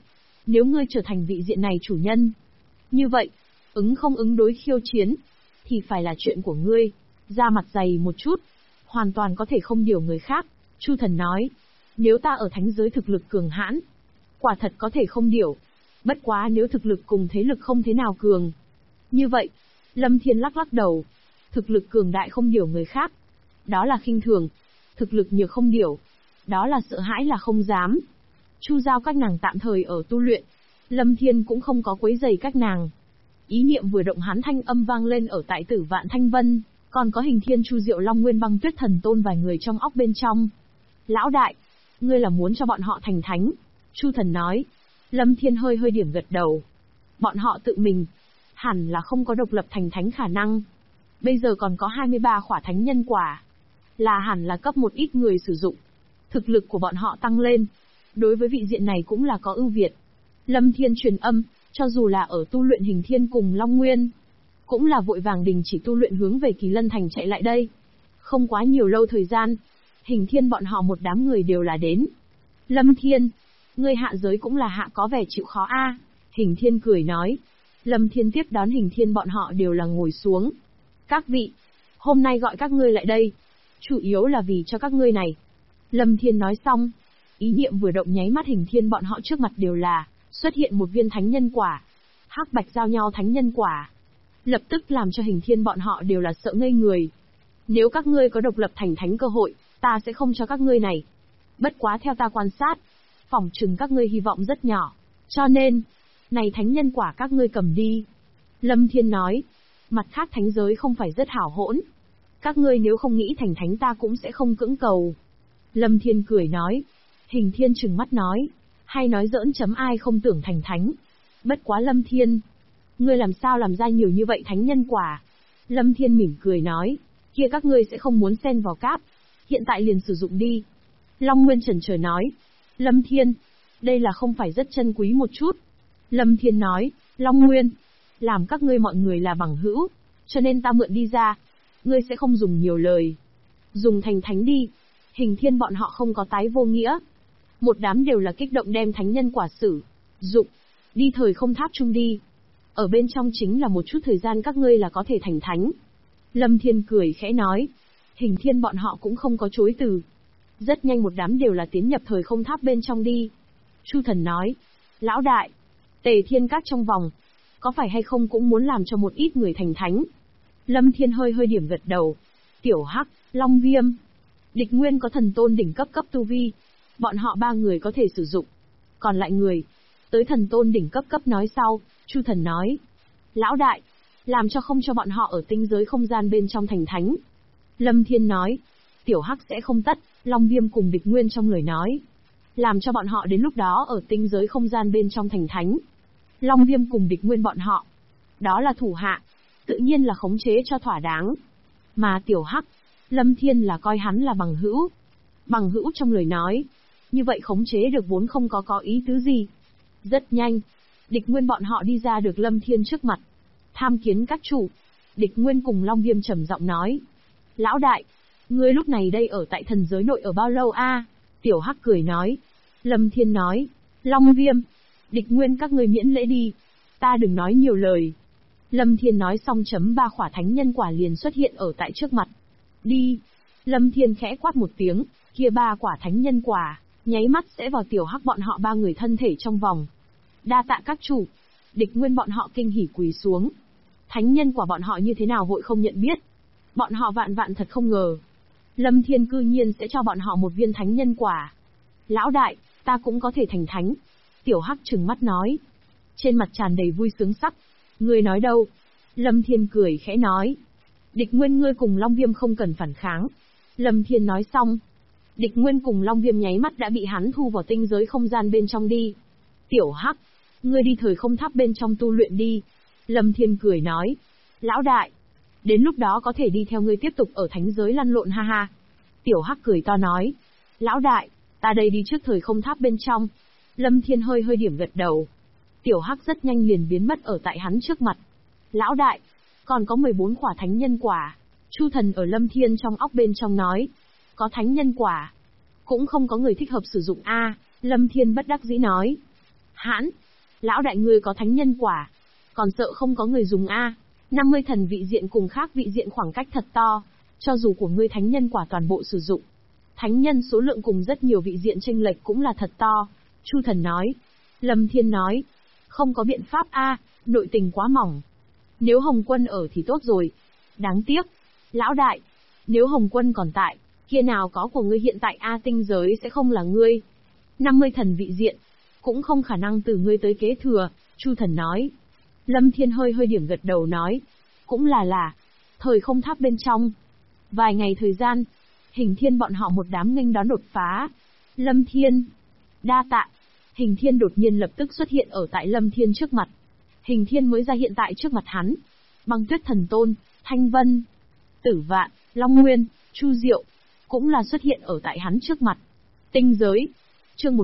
Nếu ngươi trở thành vị diện này chủ nhân, như vậy, ứng không ứng đối khiêu chiến, thì phải là chuyện của ngươi. Da mặt dày một chút, hoàn toàn có thể không điều người khác. Chu Thần nói, nếu ta ở thánh giới thực lực cường hãn, quả thật có thể không điều. Bất quá nếu thực lực cùng thế lực không thế nào cường. Như vậy, Lâm Thiên lắc lắc đầu. Thực lực cường đại không điều người khác, đó là khinh thường. Thực lực nhược không điều, đó là sợ hãi là không dám. Chu giao các nàng tạm thời ở tu luyện, Lâm Thiên cũng không có quấy rầy các nàng. Ý niệm vừa động hắn thanh âm vang lên ở tại Tử Vạn Thanh Vân, còn có Hình Thiên Chu Diệu Long Nguyên Băng Tuyết Thần Tôn vài người trong óc bên trong. Lão đại, ngươi là muốn cho bọn họ thành thánh? Chu Thần nói. Lâm Thiên hơi hơi điểm gật đầu. Bọn họ tự mình, hẳn là không có độc lập thành thánh khả năng. Bây giờ còn có 23 khỏa thánh nhân quả, là hẳn là cấp một ít người sử dụng. Thực lực của bọn họ tăng lên, đối với vị diện này cũng là có ưu việt. Lâm Thiên truyền âm, cho dù là ở tu luyện Hình Thiên cùng Long Nguyên, cũng là vội vàng đình chỉ tu luyện hướng về Kỳ Lân Thành chạy lại đây. Không quá nhiều lâu thời gian, Hình Thiên bọn họ một đám người đều là đến. Lâm Thiên, ngươi hạ giới cũng là hạ có vẻ chịu khó a. Hình Thiên cười nói. Lâm Thiên tiếp đón Hình Thiên bọn họ đều là ngồi xuống. Các vị, hôm nay gọi các ngươi lại đây, chủ yếu là vì cho các ngươi này. Lâm Thiên nói xong, ý niệm vừa động nháy mắt Hình Thiên bọn họ trước mặt đều là xuất hiện một viên thánh nhân quả. Hắc bạch giao nhau thánh nhân quả. Lập tức làm cho Hình Thiên bọn họ đều là sợ ngây người. Nếu các ngươi có độc lập thành thánh cơ hội, ta sẽ không cho các ngươi này. Bất quá theo ta quan sát, phỏng chừng các ngươi hy vọng rất nhỏ. Cho nên, này thánh nhân quả các ngươi cầm đi. Lâm Thiên nói, mặt khác thánh giới không phải rất hảo hỗn. Các ngươi nếu không nghĩ thành thánh ta cũng sẽ không cưỡng cầu. Lâm Thiên cười nói. Hình Thiên trừng mắt nói, hay nói giỡn chấm ai không tưởng thành thánh. Bất quá Lâm Thiên, ngươi làm sao làm ra nhiều như vậy thánh nhân quả? Lâm Thiên mỉm cười nói, kia các ngươi sẽ không muốn xen vào cáp. Hiện tại liền sử dụng đi. Long Nguyên chần chờ nói, Lâm Thiên, đây là không phải rất chân quý một chút. Lâm Thiên nói, Long Nguyên, làm các ngươi mọi người là bằng hữu, cho nên ta mượn đi ra. Ngươi sẽ không dùng nhiều lời. Dùng thành thánh đi. Hình Thiên bọn họ không có tái vô nghĩa. Một đám đều là kích động đem thánh nhân quả sử dụng. Đi thời không tháp chung đi. Ở bên trong chính là một chút thời gian các ngươi là có thể thành thánh. Lâm Thiên cười khẽ nói. Hình Thiên bọn họ cũng không có chối từ. Rất nhanh một đám đều là tiến nhập thời không tháp bên trong đi. Chu Thần nói. Lão đại, Tề Thiên Các trong vòng, có phải hay không cũng muốn làm cho một ít người thành thánh? Lâm Thiên hơi hơi điểm gật đầu. Tiểu Hắc, Long Viêm, Địch Nguyên có thần tôn đỉnh cấp tu vi. Bọn họ ba người có thể sử dụng. Còn lại người, tới thần tôn đỉnh cấp nói sau. Chu Thần nói. Lão đại, làm cho không cho bọn họ ở tinh giới không gian bên trong thành thánh. Lâm Thiên nói. Tiểu Hắc sẽ không tất. Long Viêm cùng Địch Nguyên trong lời nói. Làm cho bọn họ đến lúc đó ở tinh giới không gian bên trong thành thánh. Long Viêm cùng Địch Nguyên bọn họ, đó là thủ hạ, tự nhiên là khống chế cho thỏa đáng. Mà Tiểu Hắc, Lâm Thiên là coi hắn là bằng hữu. Bằng hữu trong lời nói, như vậy khống chế được vốn không có ý tứ gì. Rất nhanh, Địch Nguyên bọn họ đi ra được Lâm Thiên trước mặt. Tham kiến các chủ. Địch Nguyên cùng Long Viêm trầm giọng nói. Lão đại, ngươi lúc này đây ở tại thần giới nội ở bao lâu a? Tiểu Hắc cười nói. Lâm Thiên nói. Long Viêm, Địch Nguyên các ngươi miễn lễ đi. Ta đừng nói nhiều lời. Lâm Thiên nói xong chấm 3 khỏa thánh nhân quả liền xuất hiện ở tại trước mặt. Đi. Lâm Thiên khẽ quát một tiếng, kia 3 quả thánh nhân quả, nháy mắt sẽ vào Tiểu Hắc bọn họ ba người thân thể trong vòng. Đa tạ các chủ. Địch Nguyên bọn họ kinh hỉ quỳ xuống. Thánh nhân quả bọn họ như thế nào hội không nhận biết. Bọn họ vạn thật không ngờ. Lâm Thiên cư nhiên sẽ cho bọn họ một viên thánh nhân quả. Lão đại, ta cũng có thể thành thánh. Tiểu Hắc trừng mắt nói. Trên mặt tràn đầy vui sướng sắc. Ngươi nói đâu? Lâm Thiên cười khẽ nói. Địch Nguyên ngươi cùng Long Viêm không cần phản kháng. Lâm Thiên nói xong. Địch Nguyên cùng Long Viêm nháy mắt đã bị hắn thu vào tinh giới không gian bên trong đi. Tiểu Hắc, ngươi đi thời không tháp bên trong tu luyện đi. Lâm Thiên cười nói. Lão đại, đến lúc đó có thể đi theo ngươi tiếp tục ở thánh giới lăn lộn ha ha. Tiểu Hắc cười to nói. Lão đại, ta đây đi trước thời không tháp bên trong. Lâm Thiên hơi hơi điểm gật đầu. Tiểu Hắc rất nhanh liền biến mất ở tại hắn trước mặt. Lão đại, còn có 14 quả thánh nhân quả. Chu Thần ở Lâm Thiên trong óc bên trong nói. Có thánh nhân quả, cũng không có người thích hợp sử dụng a. Lâm Thiên bất đắc dĩ nói. Hãn, Lão đại ngươi có thánh nhân quả, còn sợ không có người dùng a? 50 thần vị diện cùng khác vị diện khoảng cách thật to, cho dù của ngươi thánh nhân quả toàn bộ sử dụng. Thánh nhân số lượng cùng rất nhiều vị diện chênh lệch cũng là thật to, Chu Thần nói. Lâm Thiên nói, không có biện pháp a, nội tình quá mỏng. Nếu Hồng Quân ở thì tốt rồi. Đáng tiếc. Lão đại, nếu Hồng Quân còn tại, kia nào có của ngươi hiện tại a, tinh giới sẽ không là ngươi. 50 thần vị diện, cũng không khả năng từ ngươi tới kế thừa, Chu Thần nói. Lâm Thiên hơi điểm gật đầu nói, cũng là, thời không tháp bên trong. Vài ngày thời gian, Hình Thiên bọn họ một đám nghênh đón đột phá. Lâm Thiên, đa tạ. Hình Thiên đột nhiên lập tức xuất hiện ở tại Lâm Thiên trước mặt. Hình Thiên mới ra hiện tại trước mặt hắn. Băng Tuyết Thần Tôn, Thanh Vân, Tử Vạn, Long Nguyên, Chu Diệu, cũng là xuất hiện ở tại hắn trước mặt. Tinh giới, chương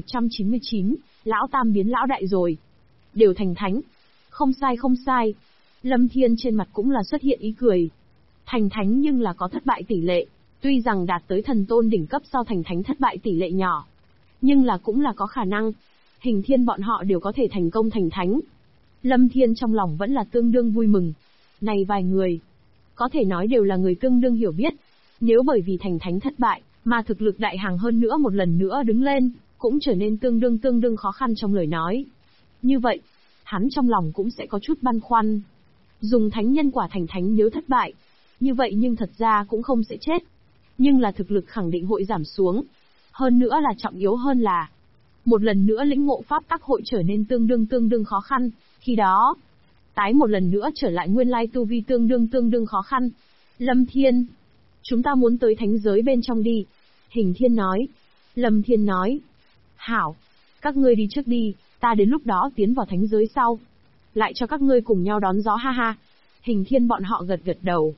1199, lão tam biến lão đại rồi. Đều thành thánh. Không sai. Lâm Thiên trên mặt cũng là xuất hiện ý cười. Thành thánh nhưng là có thất bại tỷ lệ. Tuy rằng đạt tới thần tôn đỉnh cấp sau thành thánh thất bại tỷ lệ nhỏ, nhưng là cũng là có khả năng. Hình Thiên bọn họ đều có thể thành công thành thánh. Lâm Thiên trong lòng vẫn là tương đương vui mừng. Này vài người, có thể nói đều là người tương đương hiểu biết. Nếu bởi vì thành thánh thất bại, mà thực lực đại hàng hơn nữa một lần nữa đứng lên, cũng trở nên tương đương khó khăn trong lời nói. Như vậy, hắn trong lòng cũng sẽ có chút băn khoăn. Dùng thánh nhân quả thành thánh nếu thất bại, như vậy nhưng thật ra cũng không sẽ chết. Nhưng là thực lực khẳng định hội giảm xuống. Hơn nữa là trọng yếu hơn là, một lần nữa lĩnh ngộ pháp tắc hội trở nên tương đương khó khăn, khi đó, tái một lần nữa trở lại nguyên lai tu vi tương đương khó khăn. Lâm Thiên, chúng ta muốn tới thánh giới bên trong đi. Hình Thiên nói. Lâm Thiên nói, hảo, các ngươi đi trước đi, ta đến lúc đó tiến vào thánh giới sau, lại cho các ngươi cùng nhau đón gió ha ha. Hình Thiên bọn họ gật đầu.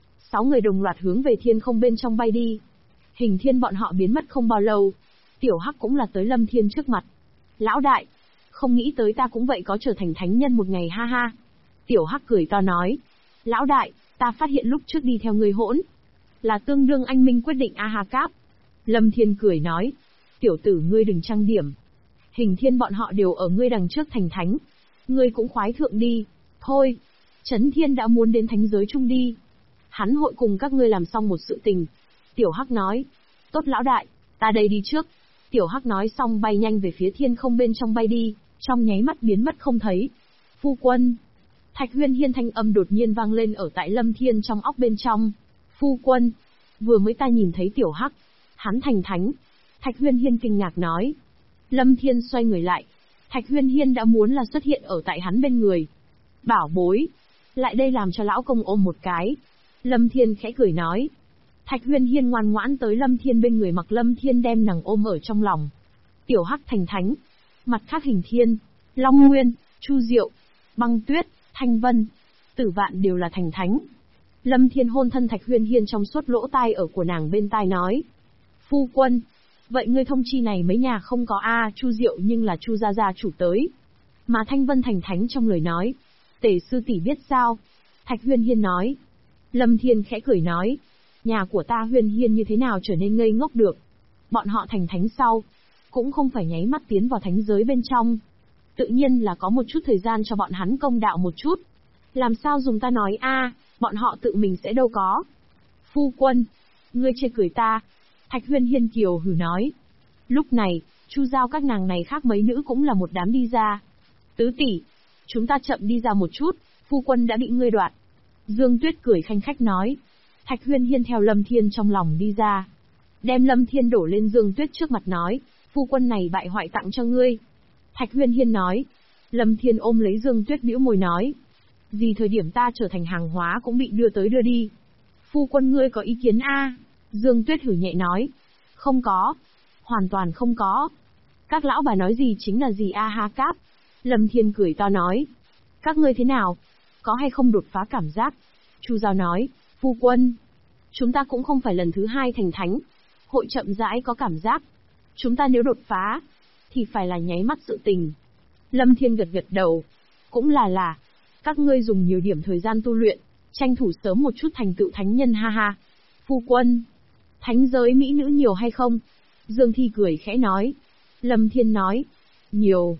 6 người đồng loạt hướng về thiên không bên trong bay đi. Hình Thiên bọn họ biến mất không bao lâu. Tiểu Hắc cũng là tới Lâm Thiên trước mặt. Lão đại, không nghĩ tới ta cũng vậy có trở thành thánh nhân một ngày ha ha. Tiểu Hắc cười to nói. Lão đại, ta phát hiện lúc trước đi theo ngươi hỗn, là tương đương anh minh quyết định a ha cáp. Lâm Thiên cười nói. Tiểu tử ngươi đừng trang điểm. Hình Thiên bọn họ đều ở ngươi đằng trước thành thánh. Ngươi cũng khoái thượng đi. Thôi, Chấn Thiên đã muốn đến thánh giới chung đi. Hắn hội cùng các ngươi làm xong một sự tình. Tiểu Hắc nói. Tốt lão đại, ta đây đi trước. Tiểu Hắc nói xong bay nhanh về phía thiên không bên trong bay đi, trong nháy mắt biến mất không thấy. Phu quân. Thạch Huyên Hiên thanh âm đột nhiên vang lên ở tại Lâm Thiên trong óc bên trong. Phu quân. Vừa mới ta nhìn thấy Tiểu Hắc. Hắn thành thánh. Thạch Huyên Hiên kinh ngạc nói. Lâm Thiên xoay người lại. Thạch Huyên Hiên đã muốn là xuất hiện ở tại hắn bên người. Bảo bối. Lại đây làm cho lão công ôm một cái. Lâm Thiên khẽ cười nói. Thạch Huyên Hiên ngoan ngoãn tới Lâm Thiên bên người, mặc Lâm Thiên đem nàng ôm ở trong lòng. Tiểu Hắc thành thánh. Mặt khác Hình Thiên, Long Nguyên, Chu Diệu, Băng Tuyết, Thanh Vân, Tử Vạn đều là thành thánh. Lâm Thiên hôn thân Thạch Huyên Hiên trong suốt lỗ tai ở của nàng bên tai nói. Phu quân, vậy ngươi thông chi này mấy nhà không có a? Chu Diệu nhưng là Chu gia chủ tới. Mà Thanh Vân thành thánh trong lời nói. Tể sư tỷ biết sao? Thạch Huyên Hiên nói. Lâm Thiên khẽ cười nói. Nhà của ta Huyên Hiên như thế nào trở nên ngây ngốc được? Bọn họ thành thánh sau, cũng không phải nháy mắt tiến vào thánh giới bên trong. Tự nhiên là có một chút thời gian cho bọn hắn công đạo một chút. Làm sao dùng ta nói a? Bọn họ tự mình sẽ đâu có. Phu quân, ngươi chê cười ta. Thạch Huyên Hiên kiều hừ nói. Lúc này, Chu Giao các nàng này khác mấy nữ cũng là một đám đi ra. Tứ tỷ, chúng ta chậm đi ra một chút, phu quân đã bị ngươi đoạt. Dương Tuyết cười khanh khách nói. Thạch Huyên Hiên theo Lâm Thiên trong lòng đi ra. Đem Lâm Thiên đổ lên Dương Tuyết trước mặt nói. Phu quân này bại hoại tặng cho ngươi. Thạch Huyên Hiên nói. Lâm Thiên ôm lấy Dương Tuyết bĩu môi nói. Gì thời điểm ta trở thành hàng hóa cũng bị đưa tới đưa đi. Phu quân ngươi có ý kiến a? Dương Tuyết hử nhẹ nói. Không có. Hoàn toàn không có. Các lão bà nói gì chính là gì a ha cáp. Lâm Thiên cười to nói. Các ngươi thế nào? Có hay không đột phá cảm giác? Chu Giao nói. Phu quân, chúng ta cũng không phải lần thứ 2 thành thánh. Hội chậm rãi có cảm giác. Chúng ta nếu đột phá, thì phải là nháy mắt sự tình. Lâm Thiên gật đầu. Cũng là, các ngươi dùng nhiều điểm thời gian tu luyện, tranh thủ sớm một chút thành tựu thánh nhân ha ha. Phu quân, thánh giới mỹ nữ nhiều hay không? Dương Thi cười khẽ nói. Lâm Thiên nói. Nhiều.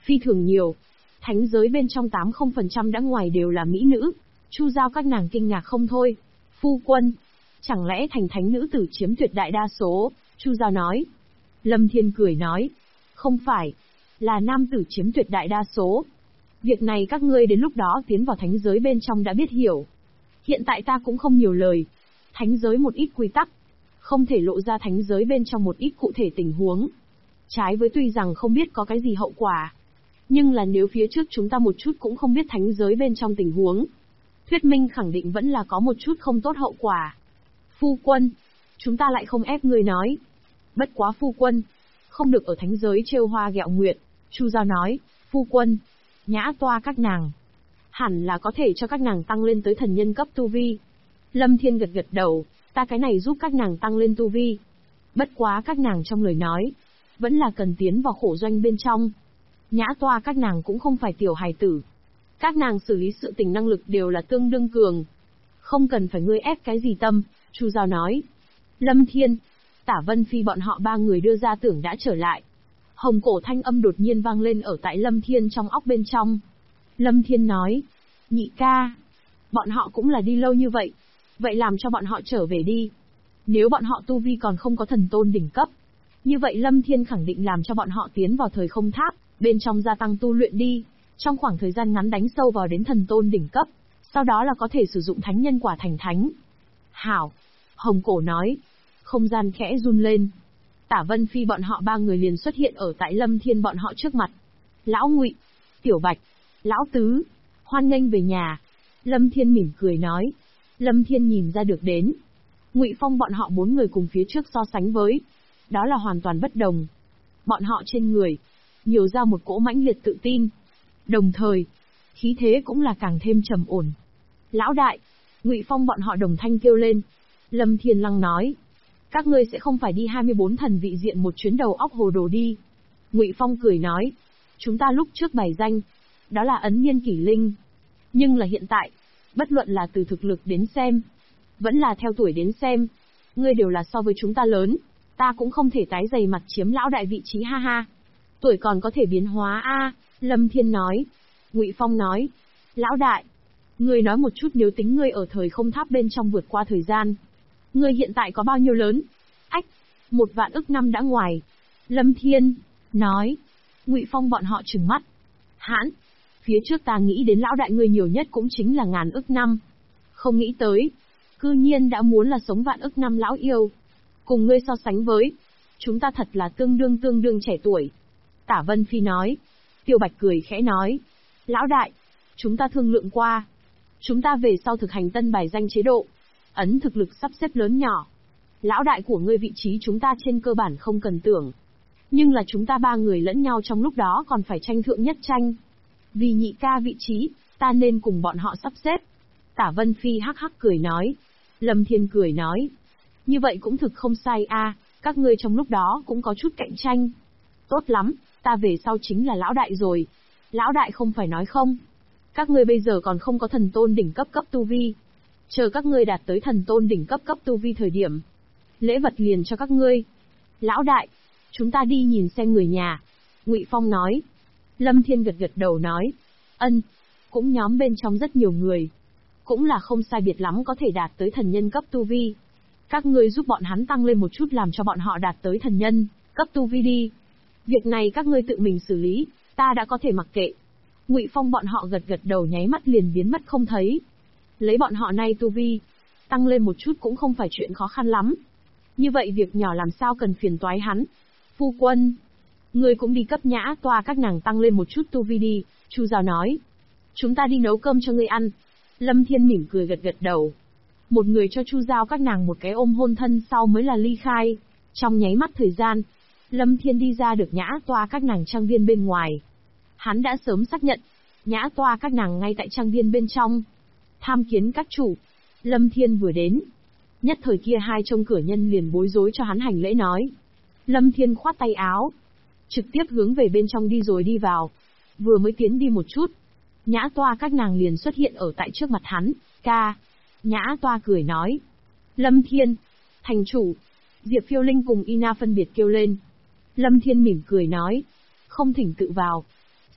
phi thường nhiều. Thánh giới bên trong 80% đã ngoài đều là mỹ nữ. Chu Giao các nàng kinh ngạc không thôi. Phu quân, chẳng lẽ thành thánh nữ tử chiếm tuyệt đại đa số? Chu Giao nói. Lâm Thiên cười nói. Không phải, là nam tử chiếm tuyệt đại đa số. Việc này các ngươi đến lúc đó tiến vào thánh giới bên trong đã biết hiểu. Hiện tại ta cũng không nhiều lời. Thánh giới một ít quy tắc, không thể lộ ra thánh giới bên trong một ít cụ thể tình huống. Trái với tuy rằng không biết có cái gì hậu quả, nhưng là nếu phía trước chúng ta một chút cũng không biết thánh giới bên trong tình huống, thuyết minh khẳng định vẫn là có một chút không tốt hậu quả. Phu quân, chúng ta lại không ép ngươi nói. Bất quá phu quân, không được ở thánh giới trêu hoa ghẹo nguyệt. Chu Giao nói, phu quân, Nhã Toa các nàng, hẳn là có thể cho các nàng tăng lên tới thần nhân cấp tu vi. Lâm Thiên gật gật đầu, ta cái này giúp các nàng tăng lên tu vi. Bất quá các nàng trong lời nói, vẫn là cần tiến vào khổ doanh bên trong. Nhã Toa các nàng cũng không phải tiểu hài tử. Các nàng xử lý sự tình năng lực đều là tương đương cường. Không cần phải ngươi ép cái gì tâm, Chu Giao nói. Lâm Thiên, Tả Vân Phi bọn họ ba người đưa ra tưởng đã trở lại. Hồng cổ thanh âm đột nhiên vang lên ở tại Lâm Thiên trong óc bên trong. Lâm Thiên nói, nhị ca, bọn họ cũng là đi lâu như vậy. Vậy làm cho bọn họ trở về đi. Nếu bọn họ tu vi còn không có thần tôn đỉnh cấp, như vậy Lâm Thiên khẳng định làm cho bọn họ tiến vào thời không tháp, bên trong gia tăng tu luyện đi. Trong khoảng thời gian ngắn đánh sâu vào đến thần tôn đỉnh cấp, sau đó là có thể sử dụng thánh nhân quả thành thánh. Hảo, Hồng cổ nói. Không gian khẽ run lên. Tả Vân Phi bọn họ ba người liền xuất hiện ở tại Lâm Thiên bọn họ trước mặt. Lão Ngụy, Tiểu Bạch, Lão Tứ, hoan nghênh về nhà. Lâm Thiên mỉm cười nói. Lâm Thiên nhìn ra được đến. Ngụy Phong bọn họ bốn người cùng phía trước so sánh với, đó là hoàn toàn bất đồng. Bọn họ trên người, nhiều ra một cỗ mãnh liệt tự tin. Đồng thời, khí thế cũng là càng thêm trầm ổn. Lão đại, Ngụy Phong bọn họ đồng thanh kêu lên. Lâm Thiên Lăng nói. Các ngươi sẽ không phải đi 24 thần vị diện một chuyến đầu óc hồ đồ đi. Ngụy Phong cười nói. Chúng ta lúc trước bày danh, đó là ấn niên kỷ linh. Nhưng là hiện tại, bất luận là từ thực lực đến xem, vẫn là theo tuổi đến xem, ngươi đều là so với chúng ta lớn. Ta cũng không thể tái giày mặt chiếm lão đại vị trí ha ha. Tuổi còn có thể biến hóa a. Lâm Thiên nói. Ngụy Phong nói. Lão đại, ngươi nói một chút nếu tính ngươi ở thời không tháp bên trong vượt qua thời gian. Ngươi hiện tại có bao nhiêu lớn? Ách, 1 vạn ức năm đã ngoài. Lâm Thiên nói. Ngụy Phong bọn họ trừng mắt. Hãn, phía trước ta nghĩ đến lão đại ngươi nhiều nhất cũng chính là ngàn ức năm. Không nghĩ tới, cư nhiên đã muốn là sống vạn ức năm lão yêu. Cùng ngươi so sánh với, chúng ta thật là tương đương trẻ tuổi. Tả Vân Phi nói. Tiêu Bạch cười khẽ nói. Lão đại, chúng ta thương lượng qua. Chúng ta về sau thực hành tân bài danh chế độ. Ấn thực lực sắp xếp lớn nhỏ. Lão đại của ngươi vị trí chúng ta trên cơ bản không cần tưởng. Nhưng là chúng ta ba người lẫn nhau trong lúc đó còn phải tranh thượng nhất tranh. Vì nhị ca vị trí, ta nên cùng bọn họ sắp xếp. Tả Vân Phi hắc hắc cười nói. Lâm Thiên cười nói. Như vậy cũng thực không sai a, các ngươi trong lúc đó cũng có chút cạnh tranh. Tốt lắm, ta về sau chính là lão đại rồi. Lão đại không phải nói không. Các ngươi bây giờ còn không có thần tôn đỉnh cấp tu vi. Chờ các ngươi đạt tới thần tôn đỉnh cấp tu vi thời điểm, lễ vật liền cho các ngươi. Lão đại, chúng ta đi nhìn xem người nhà. Ngụy Phong nói. Lâm Thiên gật gật đầu nói. Ân, cũng nhóm bên trong rất nhiều người. Cũng là không sai biệt lắm có thể đạt tới thần nhân cấp tu vi. Các ngươi giúp bọn hắn tăng lên một chút làm cho bọn họ đạt tới thần nhân cấp tu vi đi. Việc này các ngươi tự mình xử lý, ta đã có thể mặc kệ. Ngụy Phong bọn họ gật gật đầu nháy mắt liền biến mất không thấy. Lấy bọn họ nay tu vi, tăng lên một chút cũng không phải chuyện khó khăn lắm. Như vậy việc nhỏ làm sao cần phiền toái hắn. Phu quân, ngươi cũng đi cấp Nhã Toa các nàng tăng lên một chút tu vi đi, Chu Giao nói. Chúng ta đi nấu cơm cho ngươi ăn. Lâm Thiên mỉm cười gật gật đầu. Một người cho Chu Giao các nàng một cái ôm hôn thân sau mới là ly khai. Trong nháy mắt thời gian, Lâm Thiên đi ra được Nhã Toa các nàng trang viên bên ngoài. Hắn đã sớm xác nhận, Nhã Toa các nàng ngay tại trang viên bên trong. Tham kiến các chủ. Lâm Thiên vừa đến, nhất thời kia hai trông cửa nhân liền bối rối cho hắn hành lễ nói. Lâm Thiên khoát tay áo, trực tiếp hướng về bên trong đi rồi đi vào. Vừa mới tiến đi một chút, Nhã Toa các nàng liền xuất hiện ở tại trước mặt hắn. Ca. Nhã Toa cười nói. Lâm Thiên, thành chủ. Diệp Phiêu Linh cùng Ina phân biệt kêu lên. Lâm Thiên mỉm cười nói. Không thỉnh tự vào.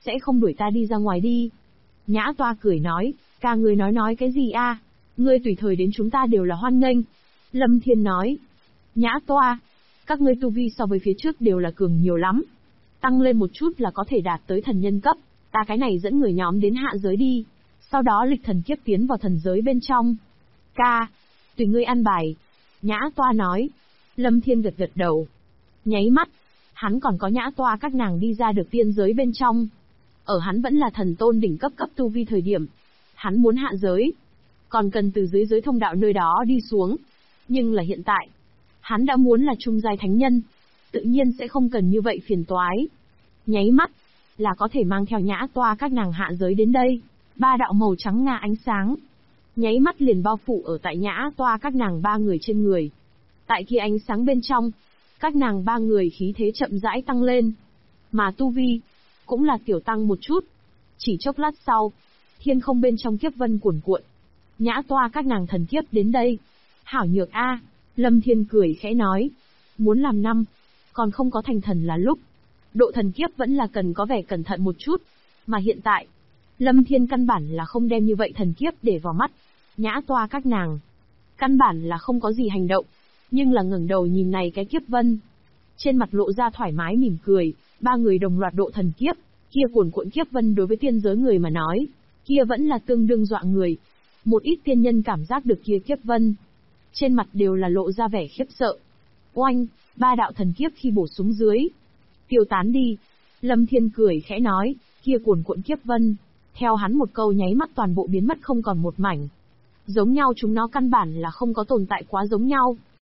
sẽ không đuổi ta đi ra ngoài đi. Nhã Toa cười nói, ca ngươi nói cái gì a? Ngươi tùy thời đến chúng ta đều là hoan nghênh. Lâm Thiên nói, Nhã Toa, các ngươi tu vi so với phía trước đều là cường nhiều lắm. Tăng lên một chút là có thể đạt tới thần nhân cấp, ta cái này dẫn người nhóm đến hạ giới đi. Sau đó lịch thần kiếp tiến vào thần giới bên trong. Ca, tùy ngươi ăn bài. Nhã Toa nói. Lâm Thiên gật gật đầu. Nháy mắt, hắn còn có Nhã Toa các nàng đi ra được tiên giới bên trong. Ở hắn vẫn là thần tôn đỉnh cấp tu vi thời điểm. Hắn muốn hạ giới. Còn cần từ dưới giới thông đạo nơi đó đi xuống. Nhưng là hiện tại, hắn đã muốn là trung giai thánh nhân. Tự nhiên sẽ không cần như vậy phiền toái. Nháy mắt, là có thể mang theo Nhã Toa các nàng hạ giới đến đây. 3 đạo màu trắng ngà ánh sáng. Nháy mắt liền bao phủ ở tại Nhã Toa các nàng 3 người trên người. Tại khi ánh sáng bên trong, các nàng 3 người khí thế chậm rãi tăng lên. Mà tu vi, cũng là tiểu tăng một chút. Chỉ chốc lát sau, thiên không bên trong kiếp vân cuồn cuộn. Nhã Toa các nàng thần kiếp đến đây. Hảo nhược a, Lâm Thiên cười khẽ nói. Muốn làm năm, còn không có thành thần là lúc. Độ thần kiếp vẫn là cần có vẻ cẩn thận một chút. Mà hiện tại, Lâm Thiên căn bản là không đem như vậy thần kiếp để vào mắt. Nhã Toa các nàng, căn bản là không có gì hành động. Nhưng là ngẩng đầu nhìn này cái kiếp vân. Trên mặt lộ ra thoải mái mỉm cười, 3 người đồng loạt độ thần kiếp. Kia cuồn cuộn kiếp vân đối với tiên giới người mà nói, kia vẫn là tương đương dọa người. Một ít tiên nhân cảm giác được kia kiếp vân. Trên mặt đều là lộ ra vẻ khiếp sợ. Oanh, 3 đạo thần kiếp khi bổ xuống dưới. Tiêu tán đi. Lâm Thiên cười khẽ nói, kia cuồn cuộn kiếp vân. Theo hắn một câu nháy mắt toàn bộ biến mất không còn một mảnh. Giống nhau chúng nó căn bản là không có tồn tại quá giống nhau.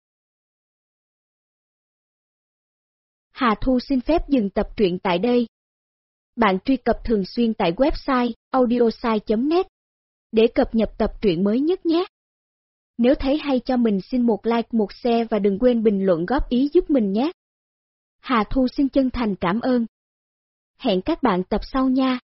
Hà Thu xin phép dừng tập truyện tại đây. Bạn truy cập thường xuyên tại website audiosai.net để cập nhật tập truyện mới nhất nhé. Nếu thấy hay cho mình xin một like, một share và đừng quên bình luận góp ý giúp mình nhé. Hà Thu xin chân thành cảm ơn. Hẹn các bạn tập sau nha.